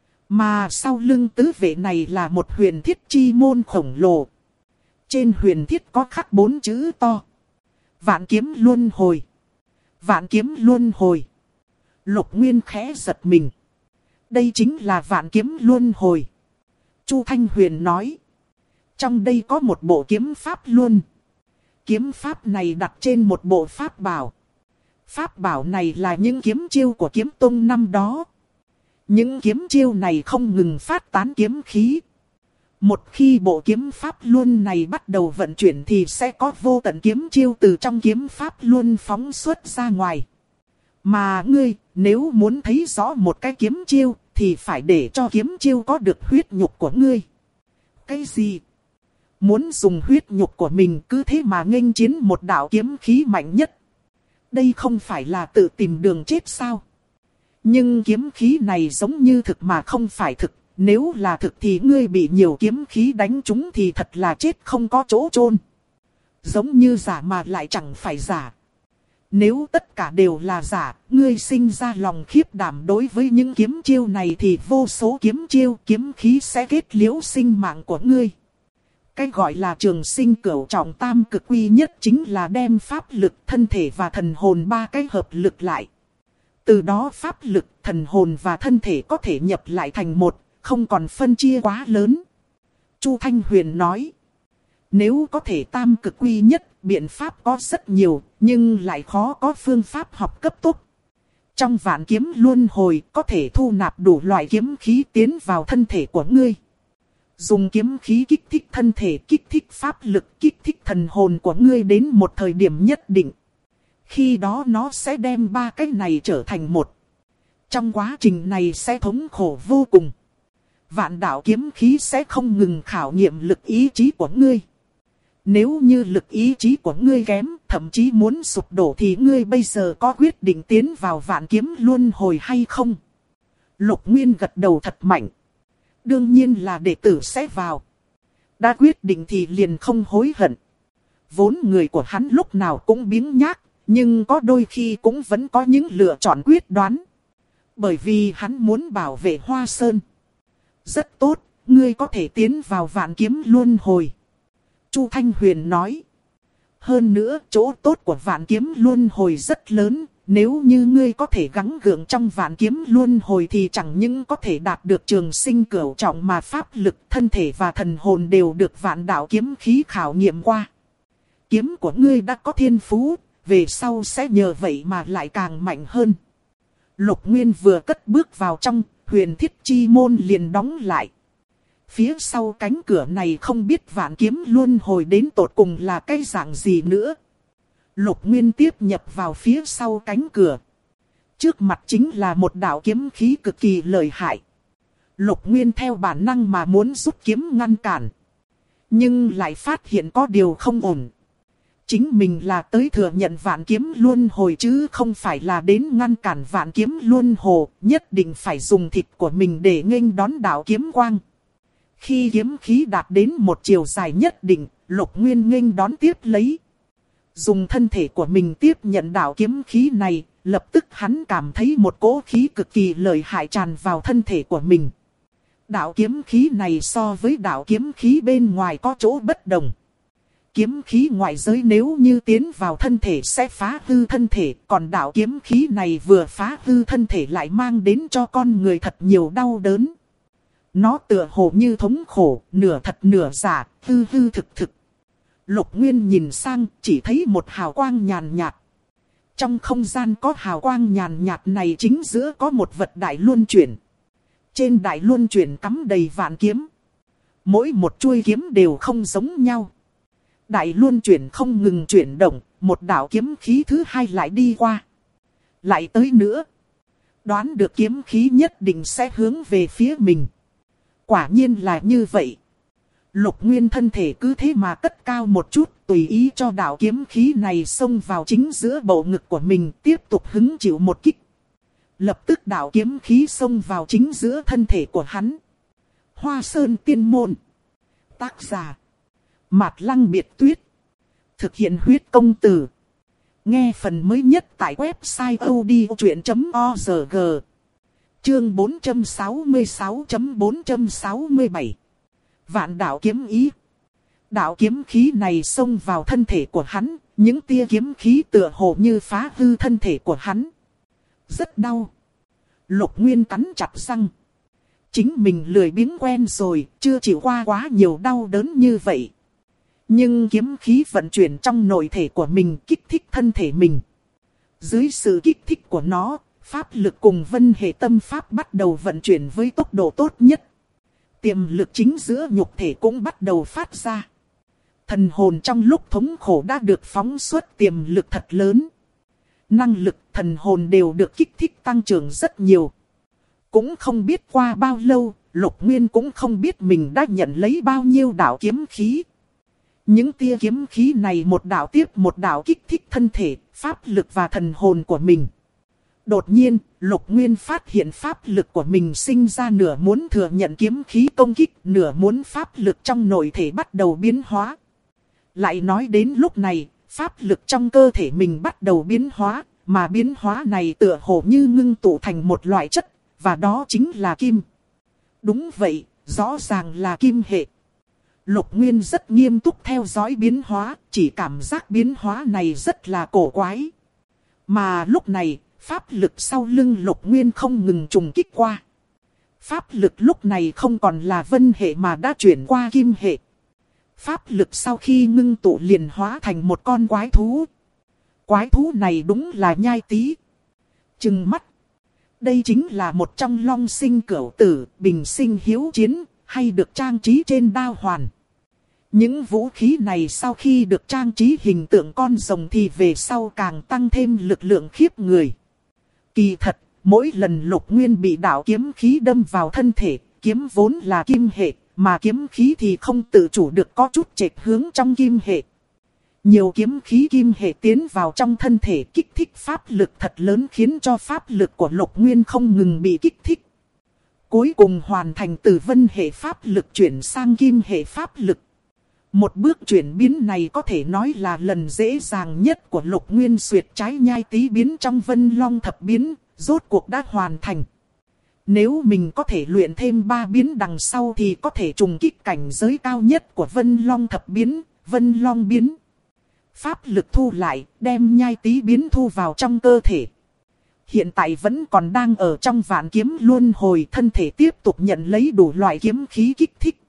Mà sau lưng tứ vệ này là một huyền thiết chi môn khổng lồ. Trên huyền thiết có khắc 4 chữ to. Vạn kiếm luân hồi. Vạn kiếm luân hồi. Lục Nguyên khẽ giật mình. Đây chính là vạn kiếm luân hồi. Chu Thanh Huyền nói. Trong đây có một bộ kiếm pháp luân. Kiếm pháp này đặt trên một bộ pháp bảo. Pháp bảo này là những kiếm chiêu của kiếm tông năm đó. Những kiếm chiêu này không ngừng phát tán kiếm khí. Một khi bộ kiếm pháp luân này bắt đầu vận chuyển thì sẽ có vô tận kiếm chiêu từ trong kiếm pháp luân phóng xuất ra ngoài. Mà ngươi, nếu muốn thấy rõ một cái kiếm chiêu, thì phải để cho kiếm chiêu có được huyết nhục của ngươi. Cái gì? Muốn dùng huyết nhục của mình cứ thế mà nghênh chiến một đạo kiếm khí mạnh nhất. Đây không phải là tự tìm đường chết sao? Nhưng kiếm khí này giống như thực mà không phải thực. Nếu là thực thì ngươi bị nhiều kiếm khí đánh trúng thì thật là chết không có chỗ chôn. Giống như giả mà lại chẳng phải giả. Nếu tất cả đều là giả, ngươi sinh ra lòng khiếp đảm đối với những kiếm chiêu này thì vô số kiếm chiêu, kiếm khí sẽ kết liễu sinh mạng của ngươi. Cái gọi là trường sinh cửu trọng tam cực quy nhất chính là đem pháp lực, thân thể và thần hồn 3 cái hợp lực lại. Từ đó pháp lực, thần hồn và thân thể có thể nhập lại thành một, không còn phân chia quá lớn. Chu Thanh Huyền nói. Nếu có thể tam cực quy nhất, biện pháp có rất nhiều, nhưng lại khó có phương pháp học cấp tốc. Trong vạn kiếm luân hồi, có thể thu nạp đủ loại kiếm khí tiến vào thân thể của ngươi. Dùng kiếm khí kích thích thân thể, kích thích pháp lực, kích thích thần hồn của ngươi đến một thời điểm nhất định. Khi đó nó sẽ đem 3 cái này trở thành một. Trong quá trình này sẽ thống khổ vô cùng. Vạn đạo kiếm khí sẽ không ngừng khảo nghiệm lực ý chí của ngươi. Nếu như lực ý chí của ngươi kém, thậm chí muốn sụp đổ thì ngươi bây giờ có quyết định tiến vào vạn kiếm luân hồi hay không? Lục Nguyên gật đầu thật mạnh. Đương nhiên là đệ tử sẽ vào. Đã quyết định thì liền không hối hận. Vốn người của hắn lúc nào cũng biếng nhác, nhưng có đôi khi cũng vẫn có những lựa chọn quyết đoán. Bởi vì hắn muốn bảo vệ Hoa Sơn. Rất tốt, ngươi có thể tiến vào vạn kiếm luân hồi. Chu Thanh Huyền nói. Hơn nữa, chỗ tốt của vạn kiếm luân hồi rất lớn. Nếu như ngươi có thể gắng gượng trong vạn kiếm luân hồi thì chẳng những có thể đạt được trường sinh cửu trọng mà pháp lực, thân thể và thần hồn đều được vạn đạo kiếm khí khảo nghiệm qua. Kiếm của ngươi đã có thiên phú, về sau sẽ nhờ vậy mà lại càng mạnh hơn. Lục Nguyên vừa cất bước vào trong, huyền thiết chi môn liền đóng lại. Phía sau cánh cửa này không biết vạn kiếm luân hồi đến tột cùng là cái dạng gì nữa. Lục Nguyên tiếp nhập vào phía sau cánh cửa. Trước mặt chính là một đạo kiếm khí cực kỳ lợi hại. Lục Nguyên theo bản năng mà muốn rút kiếm ngăn cản. Nhưng lại phát hiện có điều không ổn. Chính mình là tới thừa nhận vạn kiếm luân hồi chứ không phải là đến ngăn cản vạn kiếm luân hồi. Nhất định phải dùng thịt của mình để nghênh đón đạo kiếm quang. Khi kiếm khí đạt đến một chiều dài nhất định, Lục Nguyên nghênh đón tiếp lấy. Dùng thân thể của mình tiếp nhận đạo kiếm khí này, lập tức hắn cảm thấy một cỗ khí cực kỳ lợi hại tràn vào thân thể của mình. Đạo kiếm khí này so với đạo kiếm khí bên ngoài có chỗ bất đồng. Kiếm khí ngoại giới nếu như tiến vào thân thể sẽ phá hư thân thể, còn đạo kiếm khí này vừa phá hư thân thể lại mang đến cho con người thật nhiều đau đớn. Nó tựa hồ như thống khổ, nửa thật nửa giả, hư hư thực thực. Lục Nguyên nhìn sang, chỉ thấy một hào quang nhàn nhạt. Trong không gian có hào quang nhàn nhạt này chính giữa có một vật đại luân chuyển. Trên đại luân chuyển cắm đầy vạn kiếm. Mỗi một chuôi kiếm đều không giống nhau. Đại luân chuyển không ngừng chuyển động, một đạo kiếm khí thứ hai lại đi qua. Lại tới nữa. Đoán được kiếm khí nhất định sẽ hướng về phía mình. Quả nhiên là như vậy. Lục Nguyên thân thể cứ thế mà cất cao một chút, tùy ý cho đạo kiếm khí này xông vào chính giữa bầu ngực của mình, tiếp tục hứng chịu một kích. Lập tức đạo kiếm khí xông vào chính giữa thân thể của hắn. Hoa Sơn Tiên Môn. Tác giả: Mạt Lăng Biệt Tuyết. Thực hiện huyết công từ. Nghe phần mới nhất tại website odchuyện.org. Chương 466.467. Vạn đạo kiếm ý. Đạo kiếm khí này xông vào thân thể của hắn, những tia kiếm khí tựa hồ như phá hư thân thể của hắn. Rất đau. Lục Nguyên cắn chặt răng. Chính mình lười biếng quen rồi, chưa chịu qua quá nhiều đau đớn như vậy. Nhưng kiếm khí vận chuyển trong nội thể của mình kích thích thân thể mình. Dưới sự kích thích của nó, pháp lực cùng vân hệ tâm pháp bắt đầu vận chuyển với tốc độ tốt nhất. Tiềm lực chính giữa nhục thể cũng bắt đầu phát ra. Thần hồn trong lúc thống khổ đã được phóng xuất tiềm lực thật lớn. Năng lực thần hồn đều được kích thích tăng trưởng rất nhiều. Cũng không biết qua bao lâu, Lục Nguyên cũng không biết mình đã nhận lấy bao nhiêu đạo kiếm khí. Những tia kiếm khí này một đạo tiếp một đạo kích thích thân thể, pháp lực và thần hồn của mình. Đột nhiên, Lục Nguyên phát hiện pháp lực của mình sinh ra nửa muốn thừa nhận kiếm khí công kích, nửa muốn pháp lực trong nội thể bắt đầu biến hóa. Lại nói đến lúc này, pháp lực trong cơ thể mình bắt đầu biến hóa, mà biến hóa này tựa hồ như ngưng tụ thành một loại chất, và đó chính là kim. Đúng vậy, rõ ràng là kim hệ. Lục Nguyên rất nghiêm túc theo dõi biến hóa, chỉ cảm giác biến hóa này rất là cổ quái. Mà lúc này, pháp lực sau lưng Lục Nguyên không ngừng trùng kích qua. Pháp lực lúc này không còn là vân hệ mà đã chuyển qua kim hệ. Pháp lực sau khi ngưng tụ liền hóa thành một con quái thú. Quái thú này đúng là Nhai Tý. Trừng mắt. Đây chính là một trong long sinh cửu tử, bình sinh hiếu chiến, hay được trang trí trên đao hoàn. Những vũ khí này sau khi được trang trí hình tượng con rồng thì về sau càng tăng thêm lực lượng khiếp người. Kỳ thật, mỗi lần Lục Nguyên bị đạo kiếm khí đâm vào thân thể, kiếm vốn là kim hệ, mà kiếm khí thì không tự chủ được có chút chệch hướng trong kim hệ. Nhiều kiếm khí kim hệ tiến vào trong thân thể kích thích pháp lực thật lớn khiến cho pháp lực của Lục Nguyên không ngừng bị kích thích. Cuối cùng hoàn thành từ vân hệ pháp lực chuyển sang kim hệ pháp lực. Một bước chuyển biến này có thể nói là lần dễ dàng nhất của Lục Nguyên xuyệt trái Nhai Tý biến trong Vân Long thập biến, rốt cuộc đã hoàn thành. Nếu mình có thể luyện thêm 3 biến đằng sau thì có thể trùng kích cảnh giới cao nhất của Vân Long thập biến, Vân Long biến. Pháp lực thu lại, đem Nhai Tý biến thu vào trong cơ thể. Hiện tại vẫn còn đang ở trong vạn kiếm luân hồi, thân thể tiếp tục nhận lấy đủ loại kiếm khí kích thích.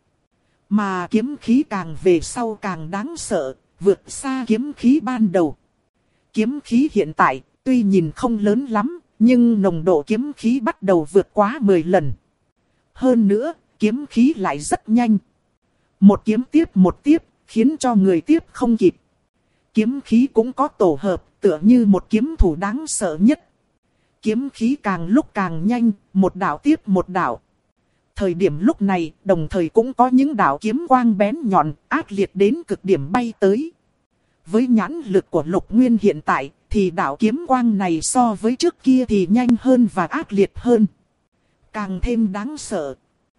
Mà kiếm khí càng về sau càng đáng sợ, vượt xa kiếm khí ban đầu. Kiếm khí hiện tại, tuy nhìn không lớn lắm, nhưng nồng độ kiếm khí bắt đầu vượt quá 10 lần. Hơn nữa, kiếm khí lại rất nhanh. Một kiếm tiếp một tiếp, khiến cho người tiếp không kịp. Kiếm khí cũng có tổ hợp, tựa như một kiếm thủ đáng sợ nhất. Kiếm khí càng lúc càng nhanh, một đạo tiếp một đạo. Thời điểm lúc này, đồng thời cũng có những đạo kiếm quang bén nhọn, ác liệt đến cực điểm bay tới. Với nhãn lực của Lục Nguyên hiện tại, thì đạo kiếm quang này so với trước kia thì nhanh hơn và ác liệt hơn. Càng thêm đáng sợ.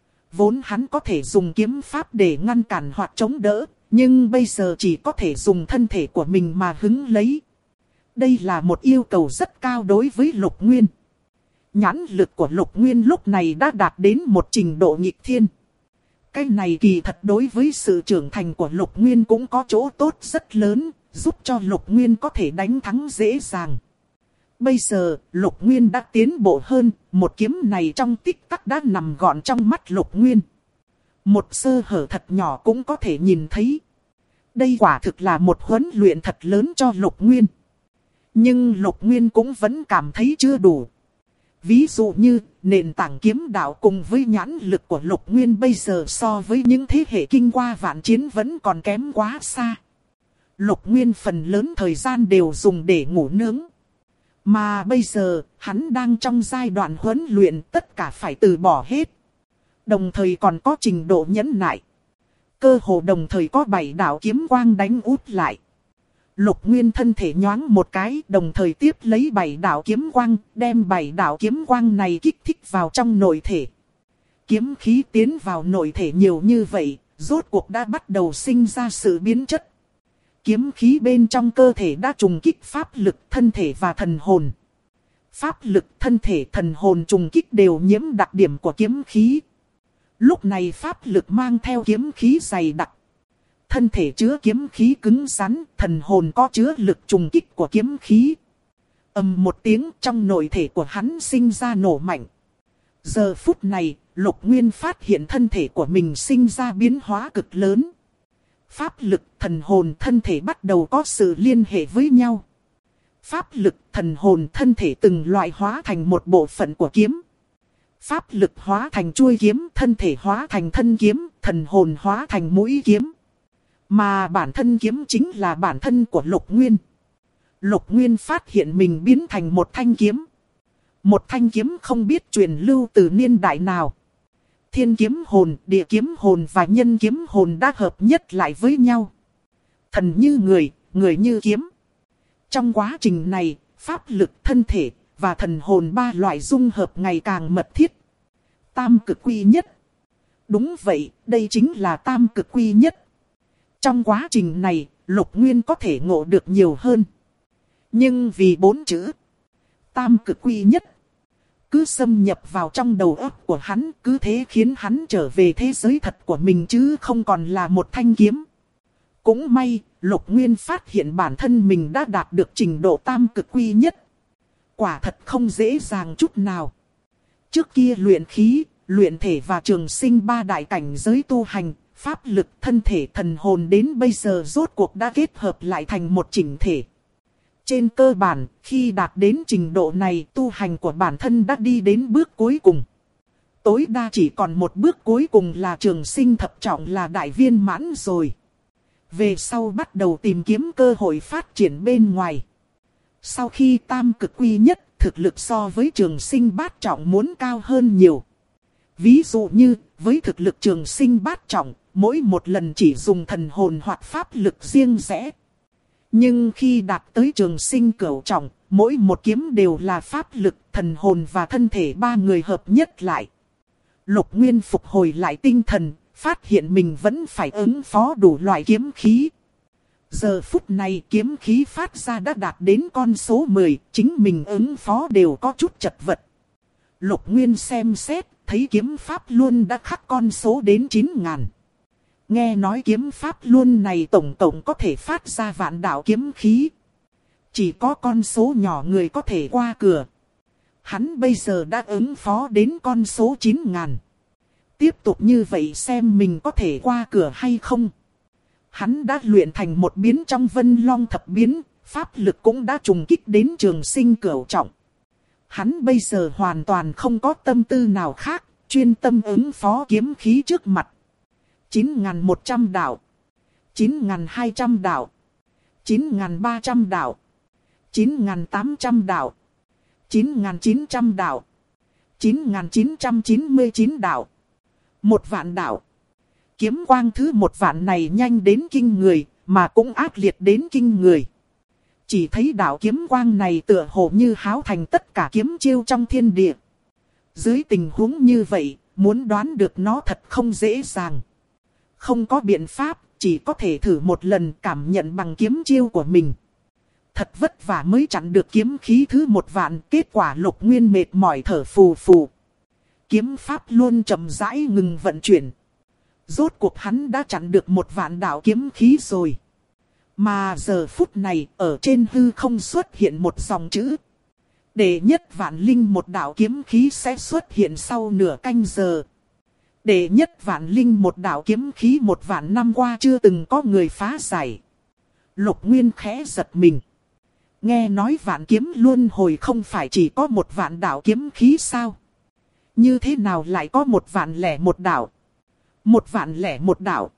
Vốn hắn có thể dùng kiếm pháp để ngăn cản hoặc chống đỡ, nhưng bây giờ chỉ có thể dùng thân thể của mình mà hứng lấy. Đây là một yêu cầu rất cao đối với Lục Nguyên. Nhãn lực của Lục Nguyên lúc này đã đạt đến một trình độ nghịch thiên. Cái này kỳ thật đối với sự trưởng thành của Lục Nguyên cũng có chỗ tốt rất lớn, giúp cho Lục Nguyên có thể đánh thắng dễ dàng. Bây giờ, Lục Nguyên đã tiến bộ hơn, một kiếm này trong tích tắc đã nằm gọn trong mắt Lục Nguyên. Một sơ hở thật nhỏ cũng có thể nhìn thấy. đây quả thực là một huấn luyện thật lớn cho Lục Nguyên. Nhưng Lục Nguyên cũng vẫn cảm thấy chưa đủ. Ví dụ như, nền tảng kiếm đạo cùng với nhãn lực của Lục Nguyên bây giờ so với những thế hệ kinh qua vạn chiến vẫn còn kém quá xa. Lục Nguyên phần lớn thời gian đều dùng để ngủ nướng. Mà bây giờ, hắn đang trong giai đoạn huấn luyện, tất cả phải từ bỏ hết. Đồng thời còn có trình độ nhẫn nại. Cơ hồ đồng thời có 7 đạo kiếm quang đánh út lại. Lục Nguyên thân thể nhoáng một cái, đồng thời tiếp lấy 7 đạo kiếm quang, đem 7 đạo kiếm quang này kích thích vào trong nội thể. Kiếm khí tiến vào nội thể nhiều như vậy, rốt cuộc đã bắt đầu sinh ra sự biến chất. Kiếm khí bên trong cơ thể đã trùng kích pháp lực, thân thể và thần hồn. Pháp lực, thân thể, thần hồn trùng kích đều nhiễm đặc điểm của kiếm khí. Lúc này pháp lực mang theo kiếm khí dày đặc. Thân thể chứa kiếm khí cứng rắn, thần hồn có chứa lực trùng kích của kiếm khí. Ầm một tiếng, trong nội thể của hắn sinh ra nổ mạnh. Giờ phút này, Lục Nguyên phát hiện thân thể của mình sinh ra biến hóa cực lớn. Pháp lực, thần hồn, thân thể bắt đầu có sự liên hệ với nhau. Pháp lực, thần hồn, thân thể từng loại hóa thành một bộ phận của kiếm. Pháp lực hóa thành chuôi kiếm, thân thể hóa thành thân kiếm, thần hồn hóa thành mũi kiếm. Mà bản thân kiếm chính là bản thân của Lục Nguyên. Lục Nguyên phát hiện mình biến thành một thanh kiếm. Một thanh kiếm không biết truyền lưu từ niên đại nào. Thiên kiếm hồn, địa kiếm hồn và nhân kiếm hồn đã hợp nhất lại với nhau. Thần như người, người như kiếm. Trong quá trình này, pháp lực, thân thể và thần hồn ba loại dung hợp ngày càng mật thiết. Tam cực quy nhất. Đúng vậy, đây chính là tam cực quy nhất. Trong quá trình này, Lục Nguyên có thể ngộ được nhiều hơn. Nhưng vì 4 chữ tam cực quy nhất cứ xâm nhập vào trong đầu óc của hắn, cứ thế khiến hắn trở về thế giới thật của mình chứ không còn là một thanh kiếm. Cũng may, Lục Nguyên phát hiện bản thân mình đã đạt được trình độ tam cực quy nhất. Quả thật không dễ dàng chút nào. Trước kia luyện khí, luyện thể và trường sinh 3 đại cảnh giới tu hành, pháp lực, thân thể, thần hồn đến bây giờ rốt cuộc đã kết hợp lại thành một chỉnh thể. Trên cơ bản, khi đạt đến trình độ này, tu hành của bản thân đã đi đến bước cuối cùng. Tối đa chỉ còn một bước cuối cùng là trường sinh thập trọng là đại viên mãn rồi. Về sau bắt đầu tìm kiếm cơ hội phát triển bên ngoài. Sau khi tam cực quy nhất, thực lực so với trường sinh bát trọng muốn cao hơn nhiều. Ví dụ như, với thực lực trường sinh bát trọng, mỗi một lần chỉ dùng thần hồn hoặc pháp lực riêng rẽ. Nhưng khi đạt tới trường sinh cửu trọng, mỗi một kiếm đều là pháp lực, thần hồn và thân thể ba người hợp nhất lại. Lục Nguyên phục hồi lại tinh thần, phát hiện mình vẫn phải ứng phó đủ loại kiếm khí. Giờ phút này kiếm khí phát ra đã đạt đến con số 10, chính mình ứng phó đều có chút chật vật. Lục Nguyên xem xét, thấy kiếm pháp luôn đã khắc con số đến 9.000. Nghe nói kiếm pháp luôn này tổng cộng có thể phát ra vạn đạo kiếm khí. Chỉ có con số nhỏ người có thể qua cửa. Hắn bây giờ đã ứng phó đến con số 9.000. Tiếp tục như vậy xem mình có thể qua cửa hay không. Hắn đã luyện thành một biến trong Vân Long thập biến, pháp lực cũng đã trùng kích đến trường sinh cửu trọng. Hắn bây giờ hoàn toàn không có tâm tư nào khác, chuyên tâm ứng phó kiếm khí trước mặt. 9.100 đạo, 9.200 đạo, 9.300 đạo, 9.800 đạo, 9.900 đạo, 9.999 đạo, 1.000.000 đạo. Kiếm quang thứ 1.000.000 này nhanh đến kinh người, mà cũng ác liệt đến kinh người. Chỉ thấy đạo kiếm quang này tựa hồ như háo thành tất cả kiếm chiêu trong thiên địa. Dưới tình huống như vậy, muốn đoán được nó thật không dễ dàng. Không có biện pháp, chỉ có thể thử một lần cảm nhận bằng kiếm chiêu của mình. Thật vất vả mới chặn được kiếm khí thứ 1.000.000, kết quả Lục Nguyên mệt mỏi thở phù phù. Kiếm pháp luôn chậm rãi ngừng vận chuyển. Rốt cuộc hắn đã chặn được 1.000.000 đạo kiếm khí rồi. Mà giờ phút này, ở trên hư không xuất hiện một dòng chữ. Đệ nhất vạn linh một đạo kiếm khí sẽ xuất hiện sau nửa canh giờ. Đệ nhất vạn linh một đạo kiếm khí 1 vạn năm qua chưa từng có người phá giải. Lục Nguyên khẽ giật mình. Nghe nói vạn kiếm luân hồi không phải chỉ có 1 vạn đạo kiếm khí sao? Như thế nào lại có 1.001 đạo? 1.001 đạo.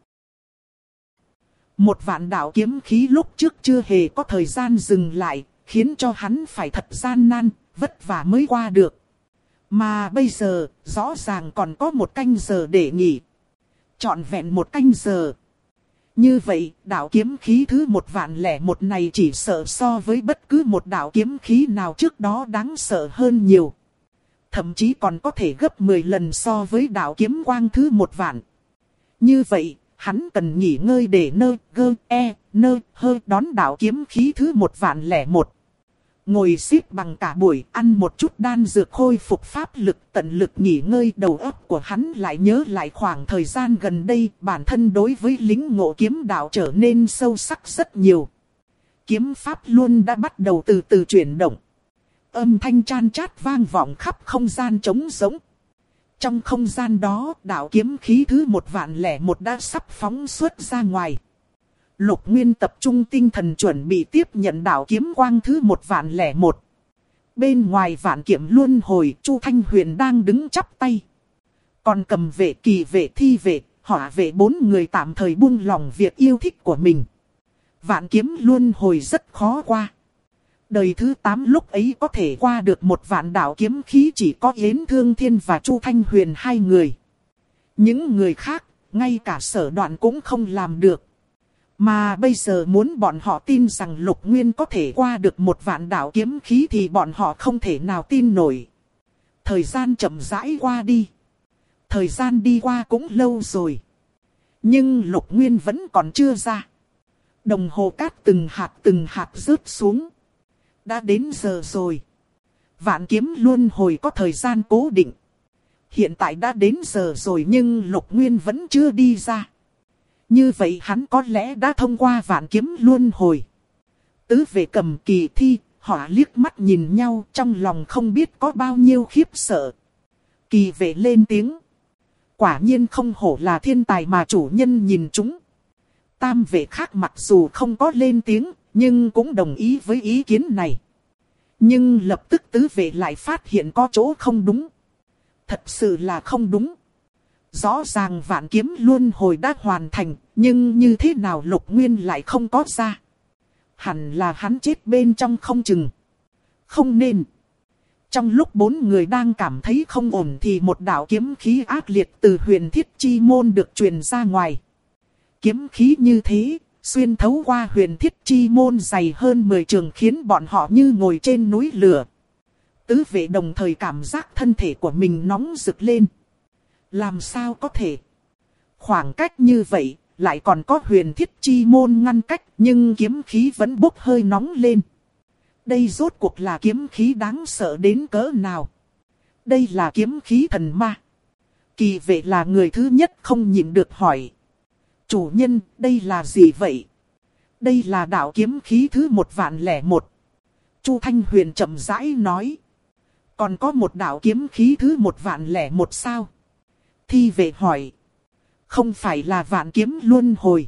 1 vạn đạo kiếm khí lúc trước chưa hề có thời gian dừng lại, khiến cho hắn phải thật gian nan, vất vả mới qua được. Mà bây giờ, rõ ràng còn có 1 canh giờ để nghỉ. Trọn vẹn 1 canh giờ. Như vậy, đạo kiếm khí thứ 1.001 này chỉ sợ so với bất cứ một đạo kiếm khí nào trước đó đáng sợ hơn nhiều. Thậm chí còn có thể gấp 10 lần so với đạo kiếm quang thứ 1 vạn. Như vậy, hắn cần nghỉ ngơi để đón đạo kiếm khí thứ 1.001. Ngồi xếp bằng cả buổi, ăn một chút đan dược khôi phục pháp lực, tận lực nghỉ ngơi. Đầu óc của hắn lại nhớ lại khoảng thời gian gần đây, bản thân đối với lĩnh ngộ kiếm đạo trở nên sâu sắc rất nhiều. Kiếm pháp luôn đã bắt đầu từ từ chuyển động. Âm thanh chan chát vang vọng khắp không gian trống rỗng. Trong không gian đó, đạo kiếm khí thứ 1.001 đã sắp phóng xuất ra ngoài. Lục Nguyên tập trung tinh thần chuẩn bị tiếp nhận đạo kiếm quang thứ 1.001. Bên ngoài vạn kiếm luân hồi, Chu Thanh Huyền đang đứng chắp tay. Còn cầm vệ, kỳ vệ, thi vệ, hỏa vệ 4 người tạm thời buông lòng việc yêu thích của mình. Vạn kiếm luân hồi rất khó qua. Đời thứ 8 lúc ấy có thể qua được 1 vạn đạo kiếm khí chỉ có Yến Thương Thiên và Chu Thanh Huyền 2 người. Những người khác, ngay cả Sở Đoạn cũng không làm được. Mà bây giờ muốn bọn họ tin rằng Lục Nguyên có thể qua được 1 vạn đạo kiếm khí thì bọn họ không thể nào tin nổi. Thời gian chậm rãi qua đi. Thời gian đi qua cũng lâu rồi. Nhưng Lục Nguyên vẫn còn chưa ra. Đồng hồ cát từng hạt rớt xuống. Đã đến giờ rồi. Vạn kiếm luân hồi có thời gian cố định. Hiện tại đã đến giờ rồi nhưng Lục Nguyên vẫn chưa đi ra. Như vậy hắn có lẽ đã thông qua vạn kiếm luân hồi. Tứ vệ cầm kỳ thi, họ liếc mắt nhìn nhau trong lòng không biết có bao nhiêu khiếp sợ. Kỳ vệ lên tiếng. Quả nhiên không hổ là thiên tài mà chủ nhân nhìn chúng. Tam vệ khác mặc dù không có lên tiếng, nhưng cũng đồng ý với ý kiến này. Nhưng lập tức tứ vệ lại phát hiện có chỗ không đúng. Thật sự là không đúng. Rõ ràng vạn kiếm luân hồi đã hoàn thành, nhưng như thế nào Lục Nguyên lại không có ra? Hẳn là hắn chết bên trong không chừng. Không nên. Trong lúc 4 người đang cảm thấy không ổn thì một đạo kiếm khí ác liệt từ huyền thiết chi môn được truyền ra ngoài. Kiếm khí như thế, xuyên thấu qua huyền thiết chi môn dày hơn 10 trường khiến bọn họ như ngồi trên núi lửa. Tứ vệ đồng thời cảm giác thân thể của mình nóng rực lên. Làm sao có thể? Khoảng cách như vậy, lại còn có huyền thiết chi môn ngăn cách, nhưng kiếm khí vẫn bốc hơi nóng lên. Đây rốt cuộc là kiếm khí đáng sợ đến cỡ nào? Đây là kiếm khí thần ma. Kỳ vệ là người thứ nhất không nhịn được hỏi. Chủ nhân, đây là gì vậy? Đây là đạo kiếm khí thứ 1.001. Chu Thanh Huyền chậm rãi nói. Còn có một đạo kiếm khí thứ 1.001 sao? Thi vệ hỏi. Không phải là vạn kiếm luân hồi.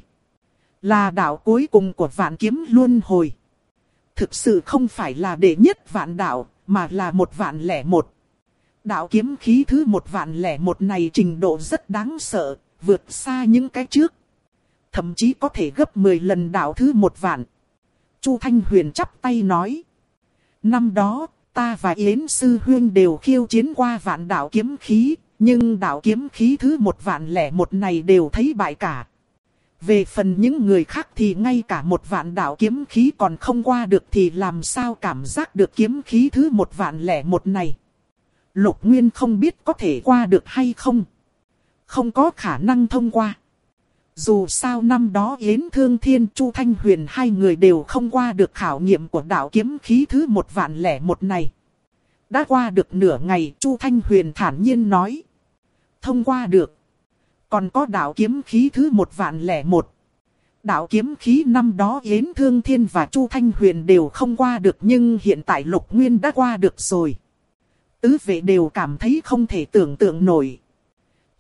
Là đạo cuối cùng của vạn kiếm luân hồi. Thực sự không phải là đệ nhất vạn đạo, mà là 1.001. Đạo kiếm khí thứ 1.001 này trình độ rất đáng sợ, vượt xa những cái trước. Thậm chí có thể gấp 10 lần đạo thứ 1 vạn. Chu Thanh Huyền chắp tay nói. Năm đó, ta và Yến Sư Huyên đều khiêu chiến qua vạn đạo kiếm khí. Nhưng đạo kiếm khí thứ 1.001 này đều thấy bại cả. Về phần những người khác thì ngay cả 1 vạn đạo kiếm khí còn không qua được thì làm sao cảm giác được kiếm khí thứ 1.001 này. Lục Nguyên không biết có thể qua được hay không. Không có khả năng thông qua. Dù sao năm đó Yến Thương Thiên, Chu Thanh Huyền 2 người đều không qua được khảo nghiệm của đạo kiếm khí thứ 1.001 này. Đã qua được nửa ngày, Chu Thanh Huyền thản nhiên nói. Thông qua được. Còn có đạo kiếm khí thứ 1.001. Đạo kiếm khí năm đó Yến Thương Thiên và Chu Thanh Huyền đều không qua được nhưng hiện tại Lục Nguyên đã qua được rồi. Tứ vệ đều cảm thấy không thể tưởng tượng nổi.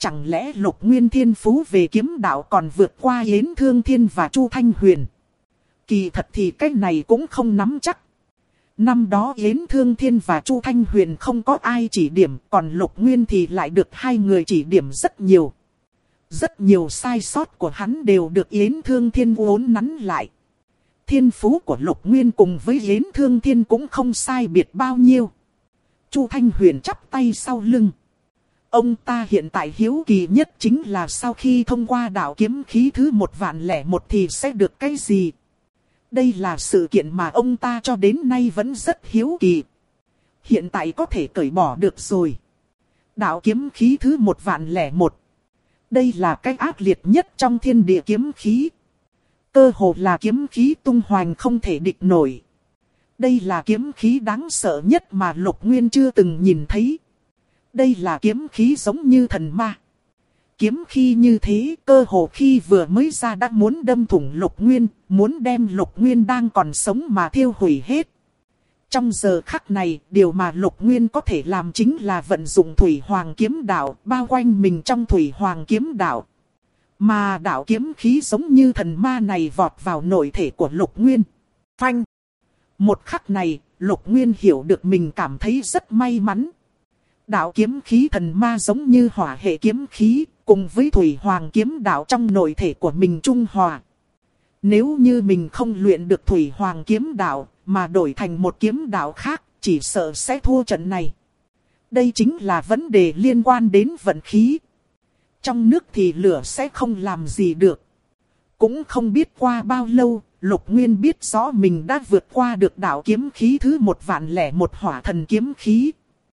Chẳng lẽ Lục Nguyên thiên phú về kiếm đạo còn vượt qua Yến Thương Thiên và Chu Thanh Huyền? Kỳ thật thì cái này cũng không nắm chắc. Năm đó Yến Thương Thiên và Chu Thanh Huyền không có ai chỉ điểm, còn Lục Nguyên thì lại được hai người chỉ điểm rất nhiều. Rất nhiều sai sót của hắn đều được Yến Thương Thiên uốn nắn lại. Thiên phú của Lục Nguyên cùng với Yến Thương Thiên cũng không sai biệt bao nhiêu. Chu Thanh Huyền chắp tay sau lưng. Ông ta hiện tại hiếu kỳ nhất chính là sau khi thông qua đạo kiếm khí thứ 1001 thì sẽ được cái gì? Đây là sự kiện mà ông ta cho đến nay vẫn rất hiếu kỳ. Hiện tại có thể cởi bỏ được rồi. Đạo kiếm khí thứ 1001. Đây là cái ác liệt nhất trong thiên địa kiếm khí. Cơ hồ là kiếm khí tung hoành không thể địch nổi. Đây là kiếm khí đáng sợ nhất mà Lục Nguyên chưa từng nhìn thấy. Đây là kiếm khí giống như thần ma. Kiếm khí như thế cơ hồ khi vừa mới ra đã muốn đâm thủng Lục Nguyên, muốn đem Lục Nguyên đang còn sống mà thiêu hủy hết. Trong giờ khắc này, điều mà Lục Nguyên có thể làm chính là vận dụng Thủy Hoàng kiếm đạo, bao quanh mình trong Thủy Hoàng kiếm đạo. Mà đạo kiếm khí giống như thần ma này vọt vào nội thể của Lục Nguyên. Phanh! Một khắc này, Lục Nguyên hiểu được mình cảm thấy rất may mắn. Đạo kiếm khí thần ma giống như hỏa hệ kiếm khí, cùng với Thủy Hoàng kiếm đạo trong nội thể của mình trung hòa. Nếu như mình không luyện được Thủy Hoàng kiếm đạo, mà đổi thành một kiếm đạo khác, chỉ sợ sẽ thua trận này. Đây chính là vấn đề liên quan đến vận khí. Trong nước thì lửa sẽ không làm gì được. Cũng không biết qua bao lâu, Lục Nguyên biết rõ mình đã vượt qua được đạo kiếm khí thứ 1001 hỏa thần kiếm khí.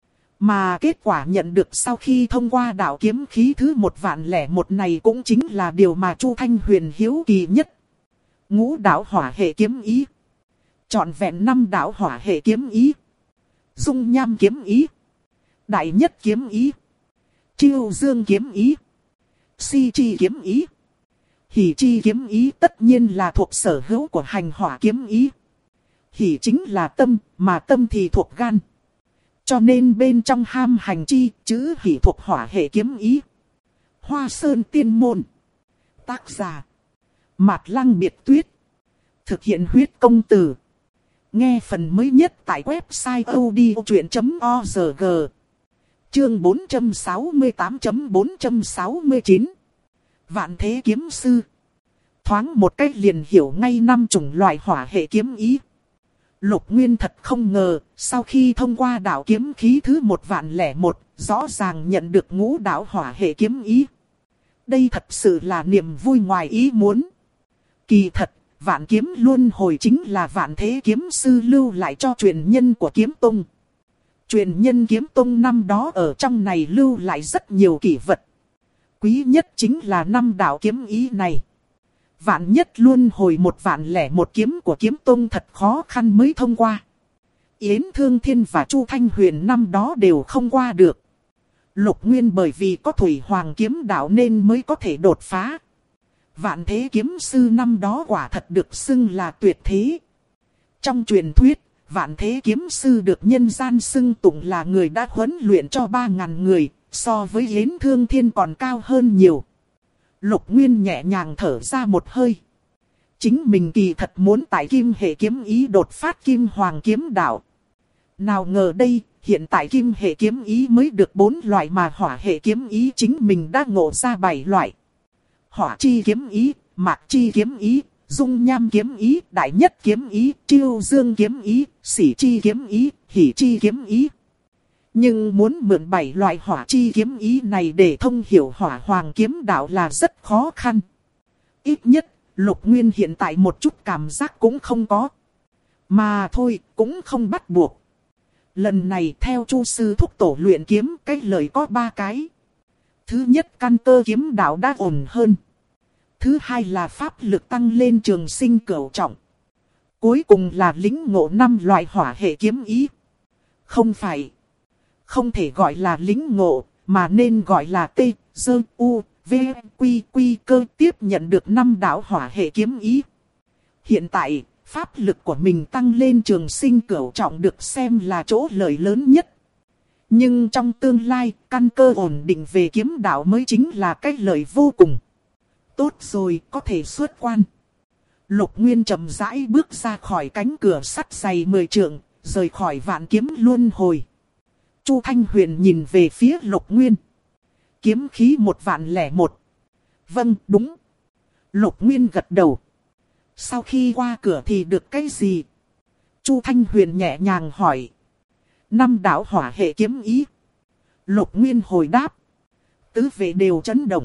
Mà kết quả nhận được sau khi thông qua đạo kiếm khí thứ 1001 này cũng chính là điều mà Chu Thanh Huyền hiếu kỳ nhất. Ngũ đạo hỏa hệ kiếm ý. Trọn vẹn 5 đạo hỏa hệ kiếm ý. Dung nham kiếm ý. Đại nhất kiếm ý. Chiêu dương kiếm ý. Si chi kiếm ý. Hỉ chi kiếm ý tất nhiên là thuộc sở hữu của hành hỏa kiếm ý. Hỉ chính là tâm, mà tâm thì thuộc gan. Cho nên bên trong ham hành chi, chữ hỉ thuộc hỏa hệ kiếm ý. Hoa Sơn Tiên Môn. Tác giả. Mạt Lăng Biệt Tuyết. Thực hiện huyết công từ. Nghe phần mới nhất tại website odchuyện.org. Chương 468.469. Vạn thế kiếm sư. Thoáng một cách liền hiểu ngay 5 chủng loại hỏa hệ kiếm ý. Lục Nguyên thật không ngờ, sau khi thông qua đạo kiếm khí thứ 1001, rõ ràng nhận được ngũ đạo hỏa hệ kiếm ý. Đây thật sự là niềm vui ngoài ý muốn. Kỳ thật, Vạn Kiếm Luân Hồi chính là Vạn Thế Kiếm Sư lưu lại cho truyền nhân của Kiếm Tông. Truyền nhân Kiếm Tông năm đó ở trong này lưu lại rất nhiều kỷ vật. Quý nhất chính là 5 đạo kiếm ý này. Vạn nhất Luân Hồi 1001 kiếm của Kiếm Tông thật khó khăn mới thông qua. Yến Thương Thiên và Chu Thanh Huyền năm đó đều không qua được. Lục Nguyên bởi vì có Thủy Hoàng kiếm đạo nên mới có thể đột phá. Vạn thế kiếm sư năm đó quả thật được xưng là tuyệt thế. Trong truyền thuyết, vạn thế kiếm sư được nhân gian xưng tụng là người đã huấn luyện cho 3.000 người, so với Yến Thương Thiên còn cao hơn nhiều. Lục Nguyên nhẹ nhàng thở ra một hơi. Chính mình kỳ thật muốn tại kim hệ kiếm ý đột phát kim hoàng kiếm đạo. Nào ngờ đây, hiện tại kim hệ kiếm ý mới được 4 loại mà hỏa hệ kiếm ý chính mình đã ngộ ra 7 loại. Hỏa chi kiếm ý, mạc chi kiếm ý, dung nham kiếm ý, đại nhất kiếm ý, chiêu dương kiếm ý, xỉ chi kiếm ý, hỉ chi kiếm ý. Nhưng muốn mượn 7 loại hỏa chi kiếm ý này để thông hiểu hỏa hoàng kiếm đạo là rất khó khăn. Ít nhất, Lục Nguyên hiện tại một chút cảm giác cũng không có. Mà thôi, cũng không bắt buộc. Lần này theo Chu sư thúc tổ luyện kiếm, cái lời có 3 cái. Thứ nhất, căn cơ kiếm đạo đã ổn hơn. Thứ hai là pháp lực tăng lên trường sinh cửu trọng. Cuối cùng là lĩnh ngộ 5 loại hỏa hệ kiếm ý. Không phải. Không thể gọi là lĩnh ngộ, mà nên gọi là T, D, U, V, Quy, Quy cơ tiếp nhận được 5 đạo hỏa hệ kiếm ý. Hiện tại, pháp lực của mình tăng lên trường sinh cửu trọng được xem là chỗ lợi lớn nhất. Nhưng trong tương lai, căn cơ ổn định về kiếm đạo mới chính là cái lợi vô cùng. Tốt rồi, có thể xuất quan. Lục Nguyên chậm rãi bước ra khỏi cánh cửa sắt dày 10 trượng, rời khỏi vạn kiếm luân hồi. Chu Thanh Huyền nhìn về phía Lục Nguyên. Kiếm khí 1001. Vâng, đúng. Lục Nguyên gật đầu. Sau khi qua cửa thì được cái gì? Chu Thanh Huyền nhẹ nhàng hỏi. 5 đạo hỏa hệ kiếm ý. Lục Nguyên hồi đáp. Tứ vệ đều chấn động.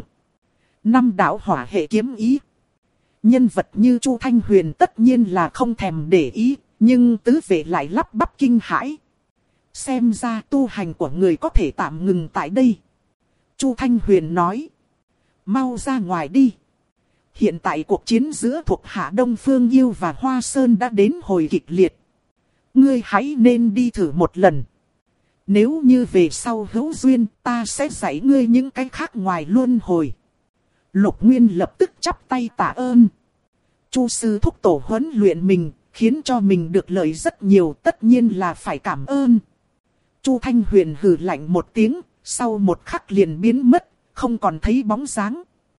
5 đạo hỏa hệ kiếm ý. Nhân vật như Chu Thanh Huyền tất nhiên là không thèm để ý, nhưng tứ vệ lại lắp bắp kinh hãi. Xem ra tu hành của người có thể tạm ngừng tại đây. Chu Thanh Huyền nói. Mau ra ngoài đi. Hiện tại cuộc chiến giữa thuộc hạ Đông Phương Yêu và Hoa Sơn đã đến hồi kịch liệt. Ngươi hãy nên đi thử một lần. Nếu như về sau hữu duyên, ta sẽ dạy ngươi những cái khác ngoài luân hồi. Lục Nguyên lập tức chắp tay tạ ơn. Chu sư thúc tổ huấn luyện mình, khiến cho mình được lợi rất nhiều, tất nhiên là phải cảm ơn. Chu Thanh Huyền hừ lạnh một tiếng, sau một khắc liền biến mất, không còn thấy bóng dáng.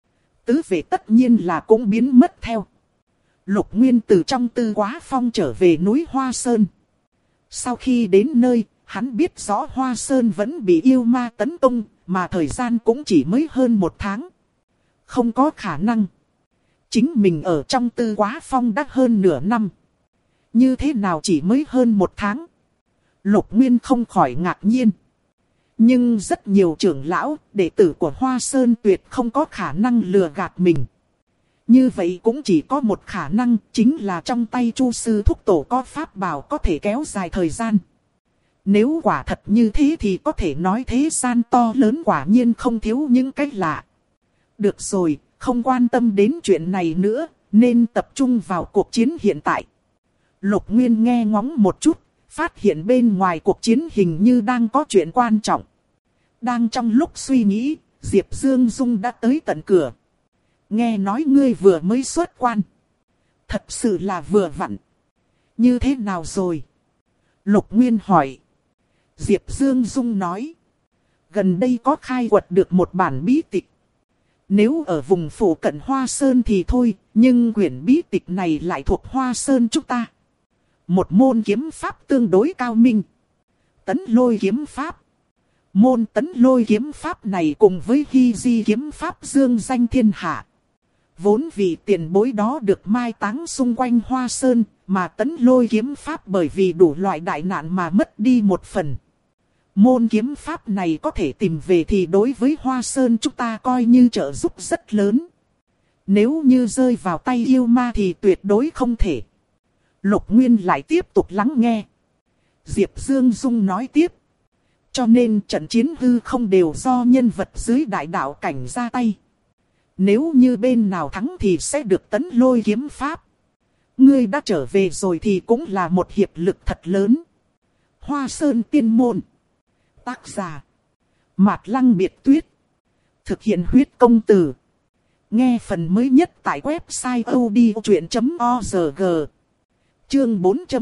Tứ vệ tất nhiên là cũng biến mất theo. Lục Nguyên từ trong Tư Quá Phong trở về núi Hoa Sơn. Sau khi đến nơi, hắn biết rõ Hoa Sơn vẫn bị yêu ma tấn công, mà thời gian cũng chỉ mới hơn 1 tháng. Không có khả năng. Chính mình ở trong Tư Quá Phong đã hơn nửa năm. Như thế nào chỉ mới hơn 1 tháng? Lục Nguyên không khỏi ngạc nhiên. Nhưng rất nhiều trưởng lão, đệ tử của Hoa Sơn tuyệt không có khả năng lừa gạt mình. Như vậy cũng chỉ có một khả năng, chính là trong tay Chu sư thúc tổ có pháp bảo có thể kéo dài thời gian. Nếu quả thật như thế thì có thể nói thế gian to lớn quả nhiên không thiếu những cách lạ. Được rồi, không quan tâm đến chuyện này nữa, nên tập trung vào cuộc chiến hiện tại. Lục Nguyên nghe ngóng một chút, phát hiện bên ngoài cuộc chiến hình như đang có chuyện quan trọng. Đang trong lúc suy nghĩ, Diệp Dương Dung đã tới tận cửa. Nghe nói ngươi vừa mới xuất quan. Thật sự là vừa vặn. Như thế nào rồi? Lục Nguyên hỏi. Diệp Dương Dung nói. Gần đây có khai quật được một bản bí tịch. Nếu ở vùng phủ cận Hoa Sơn thì thôi, nhưng quyển bí tịch này lại thuộc Hoa Sơn chúng ta. Một môn kiếm pháp tương đối cao minh. Tấn Lôi kiếm pháp. Môn Tấn Lôi kiếm pháp này cùng với Hy Di kiếm pháp dương danh thiên hạ. Vốn vì tiền bối đó được mai táng xung quanh Hoa Sơn, mà Tấn Lôi kiếm pháp bởi vì đủ loại đại nạn mà mất đi một phần. Môn kiếm pháp này có thể tìm về thì đối với Hoa Sơn chúng ta coi như trợ giúp rất lớn. Nếu như rơi vào tay yêu ma thì tuyệt đối không thể. Lục Nguyên lại tiếp tục lắng nghe. Diệp Dương Dung nói tiếp. Cho nên trận chiến hư không đều do nhân vật dưới đại đạo cảnh ra tay. Nếu như bên nào thắng thì sẽ được Tấn Lôi kiếm pháp. Ngươi đã trở về rồi thì cũng là một hiệp lực thật lớn. Hoa Sơn Tiên Môn. Tác giả. Mạt Lăng Biệt Tuyết. Thực hiện huyết công từ. Nghe phần mới nhất tại website odchuyện.org. Chương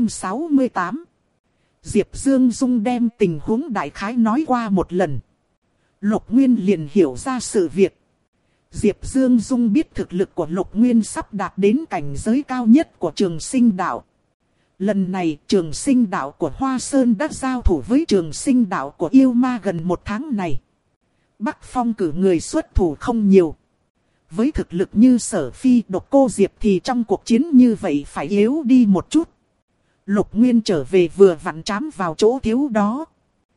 468. Diệp Dương Dung đem tình huống đại khái nói qua một lần. Lục Nguyên liền hiểu ra sự việc. Diệp Dương Dung biết thực lực của Lục Nguyên sắp đạt đến cảnh giới cao nhất của Trường Sinh Đạo. Lần này Trường Sinh Đạo của Hoa Sơn đã giao thủ với Trường Sinh Đạo của yêu ma gần 1 tháng này. Bắc Phong cử người xuất thủ không nhiều. Với thực lực như Sở Phi, Độc Cô Diệp thì trong cuộc chiến như vậy phải yếu đi một chút. Lục Nguyên trở về vừa vặn trám vào chỗ thiếu đó.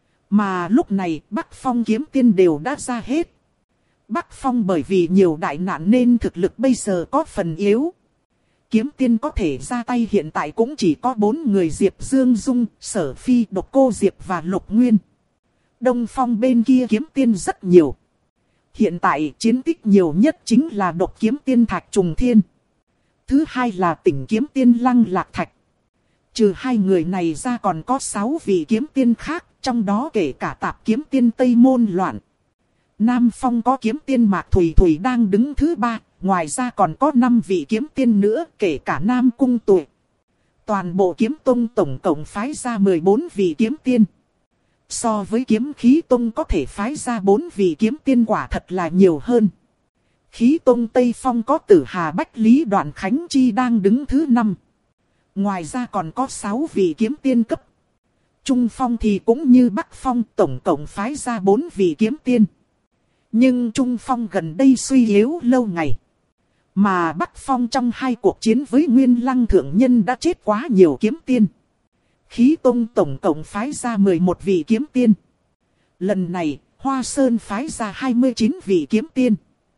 Mà lúc này Bắc Phong kiếm tiên đều đã ra hết. Bắc Phong bởi vì nhiều đại nạn nên thực lực bây giờ có phần yếu. Kiếm tiên có thể ra tay hiện tại cũng chỉ có 4 người: Diệp Dương Dung, Sở Phi, Độc Cô Diệp và Lục Nguyên. Đông Phong bên kia kiếm tiên rất nhiều. Hiện tại chiến tích nhiều nhất chính là Độc kiếm tiên Thạch Trùng Thiên. Thứ hai là Tỉnh kiếm tiên Lăng Lạc Thạch. Trừ 2 người này ra còn có 6 vị kiếm tiên khác, trong đó kể cả Tạp kiếm tiên Tây Môn Loạn. Nam Phong có kiếm tiên Mạc Thủy Thủy đang đứng thứ 3, ngoài ra còn có 5 vị kiếm tiên nữa, kể cả Nam Cung Tuệ. Toàn bộ kiếm tông tổng cộng phái ra 14 vị kiếm tiên. So với kiếm khí tông có thể phái ra 4 vị kiếm tiên quả thật là nhiều hơn. Khí tông Tây Phong có Tử Hà Bách Lý Đoạn Khánh Chi đang đứng thứ 5. Ngoài ra còn có 6 vị kiếm tiên cấp. Trung Phong thì cũng như Bắc Phong tổng cộng phái ra 4 vị kiếm tiên. Nhưng Trung Phong gần đây suy yếu lâu ngày. Mà Bắc Phong trong 2 cuộc chiến với Nguyên Lăng Thượng Nhân đã chết quá nhiều kiếm tiên. Khí tông tổng cộng phái ra 11 vị kiếm tiên. Lần này, Hoa Sơn phái ra 29 vị kiếm tiên.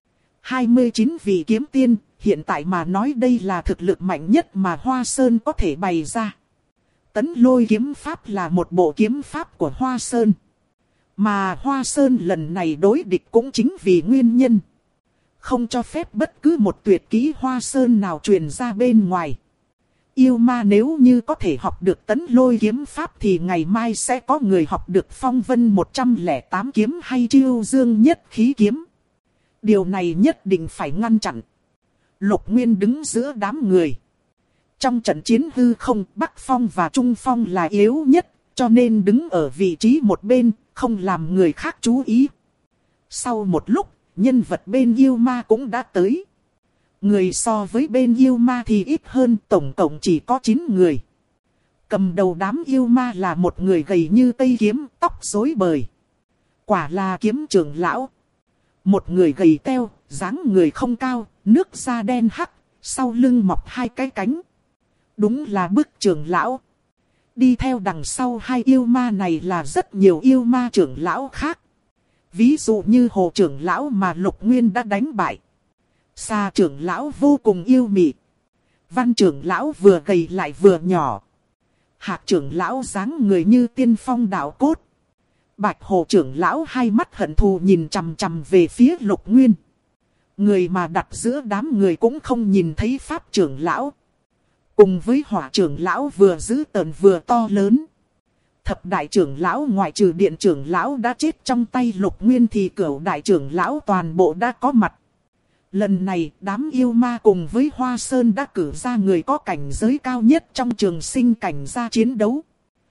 29 vị kiếm tiên, hiện tại mà nói đây là thực lực mạnh nhất mà Hoa Sơn có thể bày ra. Tấn Lôi kiếm pháp là một bộ kiếm pháp của Hoa Sơn. Mà Hoa Sơn lần này đối địch cũng chính vì nguyên nhân. Không cho phép bất cứ một tuyệt kỹ Hoa Sơn nào truyền ra bên ngoài. Yêu ma nếu như có thể học được Tấn Lôi kiếm pháp thì ngày mai sẽ có người học được Phong Vân 108 kiếm hay Chiêu Dương Nhất Khí kiếm. Điều này nhất định phải ngăn chặn. Lục Nguyên đứng giữa đám người. Trong trận chiến hư không, Bắc Phong và Trung Phong là yếu nhất, cho nên đứng ở vị trí một bên, không làm người khác chú ý. Sau một lúc, nhân vật bên yêu ma cũng đã tới. Người so với bên yêu ma thì ít hơn, tổng cộng chỉ có 9 người. Cầm đầu đám yêu ma là một người gầy như tây kiếm, tóc rối bời. Quả là kiếm trưởng lão. Một người gầy teo, dáng người không cao, nước da đen hắc, sau lưng mọc 2 cái cánh. Đúng là bức trưởng lão. Đi theo đằng sau 2 yêu ma này là rất nhiều yêu ma trưởng lão khác. Ví dụ như Hồ trưởng lão mà Lục Nguyên đã đánh bại. Sa trưởng lão vô cùng yêu mị. Văn trưởng lão vừa gầy lại vừa nhỏ. Hạc trưởng lão dáng người như tiên phong đạo cốt. Bạch Hồ trưởng lão hai mắt hận thù nhìn chằm chằm về phía Lục Nguyên. Người mà đặt giữa đám người cũng không nhìn thấy Pháp trưởng lão. Cùng với Hỏa trưởng lão vừa dữ tợn vừa to lớn. Thập đại trưởng lão ngoại trừ điện trưởng lão đã chết trong tay Lục Nguyên thì cửu đại trưởng lão toàn bộ đã có mặt. Lần này đám yêu ma cùng với Hoa Sơn đã cử ra người có cảnh giới cao nhất trong trường sinh cảnh ra chiến đấu.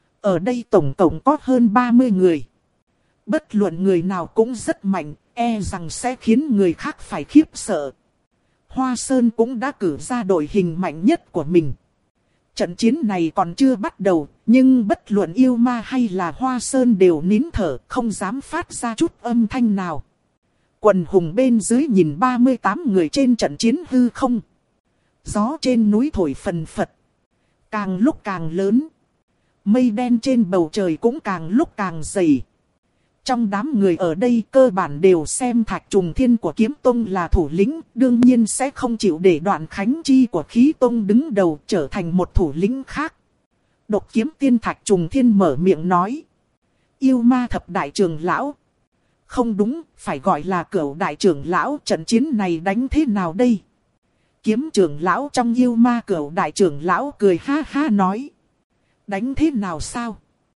Ở đây tổng cộng có hơn 30 người. Bất luận người nào cũng rất mạnh, e rằng sẽ khiến người khác phải khiếp sợ. Hoa Sơn cũng đã cử ra đội hình mạnh nhất của mình. Trận chiến này còn chưa bắt đầu, nhưng bất luận yêu ma hay là Hoa Sơn đều nín thở, không dám phát ra chút âm thanh nào. Quần hùng bên dưới nhìn 38 người trên trận chiến hư không. Gió trên núi thổi phần phật. Càng lúc càng lớn. Mây đen trên bầu trời cũng càng lúc càng dày. Trong đám người ở đây cơ bản đều xem Thạch Trùng Thiên của Kiếm Tông là thủ lĩnh, đương nhiên sẽ không chịu để Đoạn Khánh Chi của Khí Tông đứng đầu trở thành một thủ lĩnh khác. Độc Kiếm Tiên Thạch Trùng Thiên mở miệng nói. Yêu ma thập đại trưởng lão. Không đúng, phải gọi là cửu đại trưởng lão, trận chiến này đánh thế nào đây? Kiếm trưởng lão trong yêu ma cửu đại trưởng lão cười ha ha nói. Đánh thế nào sao?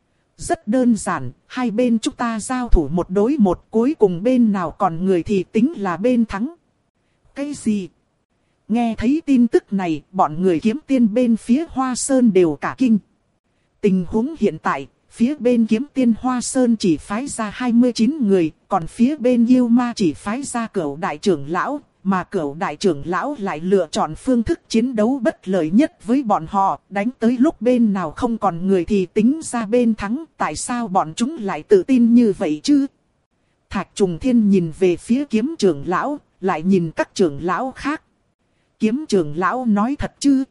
Rất đơn giản, hai bên chúng ta giao thủ 1 đối 1, cuối cùng bên nào còn người thì tính là bên thắng. Cái gì? Nghe thấy tin tức này, bọn người kiếm tiên bên phía Hoa Sơn đều cả kinh. Tình huống hiện tại, phía bên kiếm tiên Hoa Sơn chỉ phái ra 29 người, còn phía bên yêu ma chỉ phái ra cửu đại trưởng lão, mà cửu đại trưởng lão lại lựa chọn phương thức chiến đấu bất lợi nhất với bọn họ, đánh tới lúc bên nào không còn người thì tính ra bên thắng, tại sao bọn chúng lại tự tin như vậy chứ? Thạch Trùng Thiên nhìn về phía kiếm trưởng lão, lại nhìn các trưởng lão khác. Kiếm trưởng lão nói thật chứ?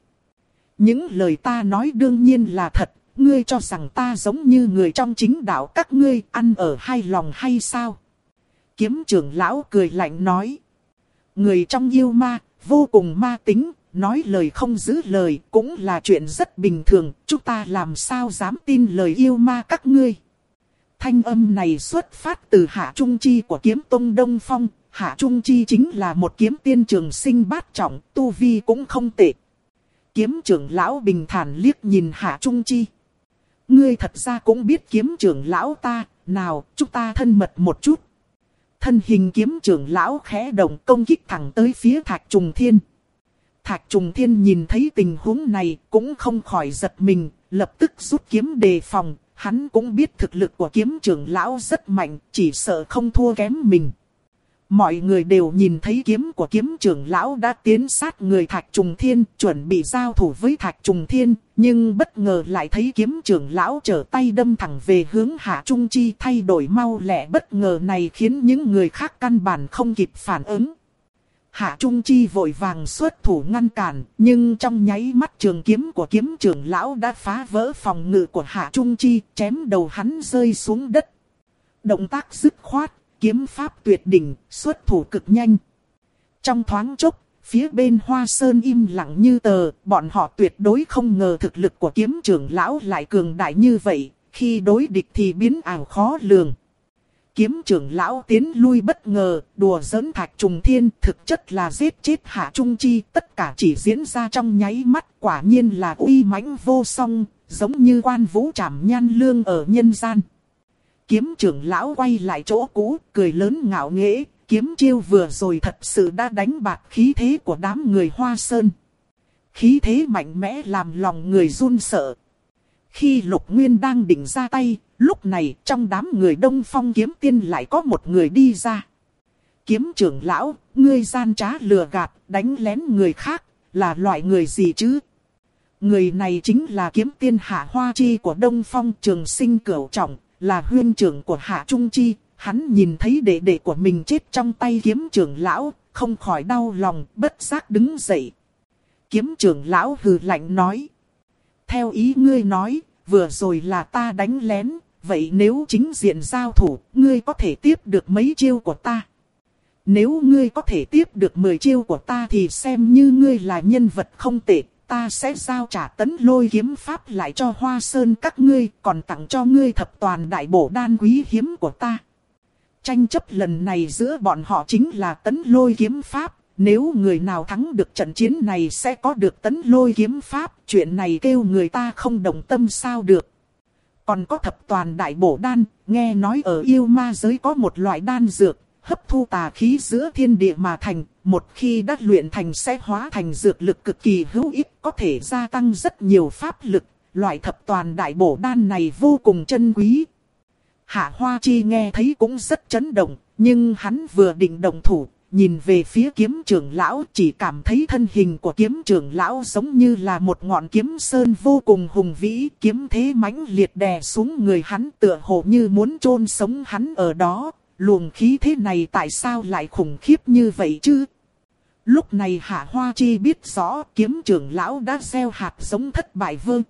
Những lời ta nói đương nhiên là thật. Ngươi cho rằng ta giống như người trong chính đạo các ngươi ăn ở hai lòng hay sao? Kiếm trưởng lão cười lạnh nói. Người trong yêu ma, vô cùng ma tính, nói lời không giữ lời cũng là chuyện rất bình thường. Chúng ta làm sao dám tin lời yêu ma các ngươi? Thanh âm này xuất phát từ Hạ Trung Chi của Kiếm Tông Đông Phong. Hạ Trung Chi chính là một kiếm tiên trường sinh bát trọng, tu vi cũng không tệ. Kiếm trưởng lão bình thản liếc nhìn Hạ Trung Chi. Ngươi thật ra cũng biết kiếm trưởng lão ta, nào chúng ta thân mật một chút. Thân hình kiếm trưởng lão khẽ động công kích thẳng tới phía Thạch Trùng Thiên. Thạch Trùng Thiên nhìn thấy tình huống này cũng không khỏi giật mình, lập tức rút kiếm đề phòng, hắn cũng biết thực lực của kiếm trưởng lão rất mạnh, chỉ sợ không thua kém mình. Mọi người đều nhìn thấy kiếm của kiếm trưởng lão đã tiến sát người Thạch Trùng Thiên, chuẩn bị giao thủ với Thạch Trùng Thiên, nhưng bất ngờ lại thấy kiếm trưởng lão trở tay đâm thẳng về hướng Hạ Trung Chi. Thay đổi mau lẹ bất ngờ này khiến những người khác căn bản không kịp phản ứng. Hạ Trung Chi vội vàng xuất thủ ngăn cản, nhưng trong nháy mắt trường kiếm của kiếm trưởng lão đã phá vỡ phòng ngự của Hạ Trung Chi, chém đầu hắn rơi xuống đất. Động tác dứt khoát, kiếm pháp tuyệt đỉnh, xuất thủ cực nhanh. Trong thoáng chốc, phía bên Hoa Sơn im lặng như tờ, bọn họ tuyệt đối không ngờ thực lực của kiếm trưởng lão lại cường đại như vậy, khi đối địch thì biến ảo khó lường. Kiếm trưởng lão tiến lui bất ngờ, đùa giỡn Thạch Trùng Thiên, thực chất là giết chết Hạ Trung Chi, tất cả chỉ diễn ra trong nháy mắt, quả nhiên là uy mãnh vô song, giống như Quan Vũ trảm nhan lương ở nhân gian. Kiếm trưởng lão quay lại chỗ cũ, cười lớn ngạo nghễ, kiếm chiêu vừa rồi thật sự đã đánh bạc khí thế của đám người Hoa Sơn. Khí thế mạnh mẽ làm lòng người run sợ. Khi Lục Nguyên đang định ra tay, lúc này trong đám người Đông Phong kiếm tiên lại có một người đi ra. Kiếm trưởng lão, ngươi gian trá lừa gạt, đánh lén người khác, là loại người gì chứ? Người này chính là kiếm tiên Hạ Hoa Chi của Đông Phong Trường Sinh Cửu Trọng, là huynh trưởng của Hạ Trung Chi. Hắn nhìn thấy đệ đệ của mình chết trong tay kiếm trưởng lão, không khỏi đau lòng, bất giác đứng dậy. Kiếm trưởng lão hừ lạnh nói. Theo ý ngươi nói, vừa rồi là ta đánh lén, vậy nếu chính diện giao thủ, ngươi có thể tiếp được mấy chiêu của ta? Nếu ngươi có thể tiếp được 10 chiêu của ta thì xem như ngươi là nhân vật không tệ, ta sẽ giao trả Tấn Lôi kiếm pháp lại cho Hoa Sơn các ngươi, còn tặng cho ngươi thập toàn đại bổ đan quý hiếm của ta. Tranh chấp lần này giữa bọn họ chính là Tấn Lôi kiếm pháp. Nếu người nào thắng được trận chiến này sẽ có được Tấn Lôi kiếm pháp, chuyện này kêu người ta không đồng tâm sao được. Còn có thập toàn đại bổ đan, nghe nói ở yêu ma giới có một loại đan dược, hấp thu tà khí giữa thiên địa mà thành, một khi đã luyện thành sẽ hóa thành dược lực cực kỳ hữu ích, có thể gia tăng rất nhiều pháp lực. Loại thập toàn đại bổ đan này vô cùng chân quý. Hạ Hoa Chi nghe thấy cũng rất chấn động, nhưng hắn vừa định động thủ, nhìn về phía kiếm trưởng lão, chỉ cảm thấy thân hình của kiếm trưởng lão giống như là một ngọn kiếm sơn vô cùng hùng vĩ, kiếm thế mãnh liệt đè xuống người hắn, tựa hồ như muốn chôn sống hắn ở đó. Luồng khí thế này tại sao lại khủng khiếp như vậy chứ? Lúc này Hạ Hoa Chi biết rõ kiếm trưởng lão đã gieo hạt giống thất bại vương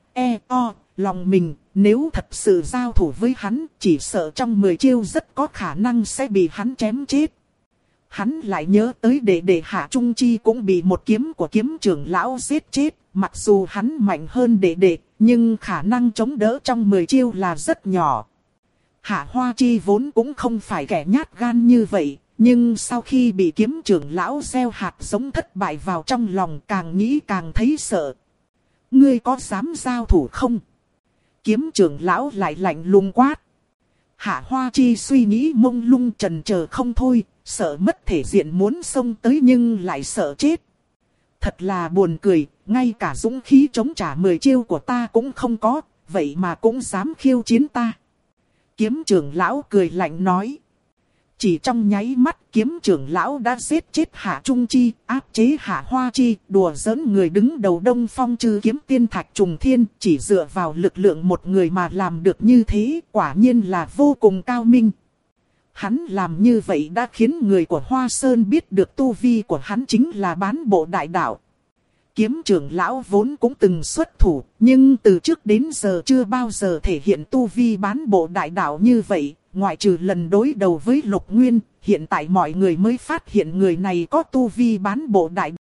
lòng mình, nếu thật sự giao thủ với hắn, chỉ sợ trong 10 chiêu rất có khả năng sẽ bị hắn chém chết. Hắn lại nhớ tới đệ Hạ Trung Chi cũng bị một kiếm của kiếm trưởng lão giết chết, mặc dù hắn mạnh hơn đệ, nhưng khả năng chống đỡ trong 10 chiêu là rất nhỏ. Hạ Hoa Chi vốn cũng không phải kẻ nhát gan như vậy, nhưng sau khi bị kiếm trưởng lão gieo hạt giống thất bại vào trong lòng, càng nghĩ càng thấy sợ. Ngươi có dám giao thủ không? Kiếm trưởng lão lại lạnh lùng quát. Hạ Hoa Chi suy nghĩ mông lung chần chờ không thôi, sợ mất thể diện muốn xông tới nhưng lại sợ chết. Thật là buồn cười, ngay cả dũng khí chống trả 10 chiêu của ta cũng không có, vậy mà cũng dám khiêu chiến ta. Kiếm trưởng lão cười lạnh nói. Chỉ trong nháy mắt, kiếm trưởng lão đã giết chết Hạ Trung Chi, áp chế Hạ Hoa Chi, đùa giỡn người đứng đầu Đông Phong trừ kiếm tiên Thạch Trùng Thiên, chỉ dựa vào lực lượng một người mà làm được như thế, quả nhiên là vô cùng cao minh. Hắn làm như vậy đã khiến người của Hoa Sơn biết được tu vi của hắn chính là bán bộ đại đạo. Kiếm trưởng lão vốn cũng từng xuất thủ, nhưng từ trước đến giờ chưa bao giờ thể hiện tu vi bán bộ đại đạo như vậy. Ngoại trừ lần đối đầu với Lục Nguyên, hiện tại mọi người mới phát hiện người này có tu vi bán bộ đại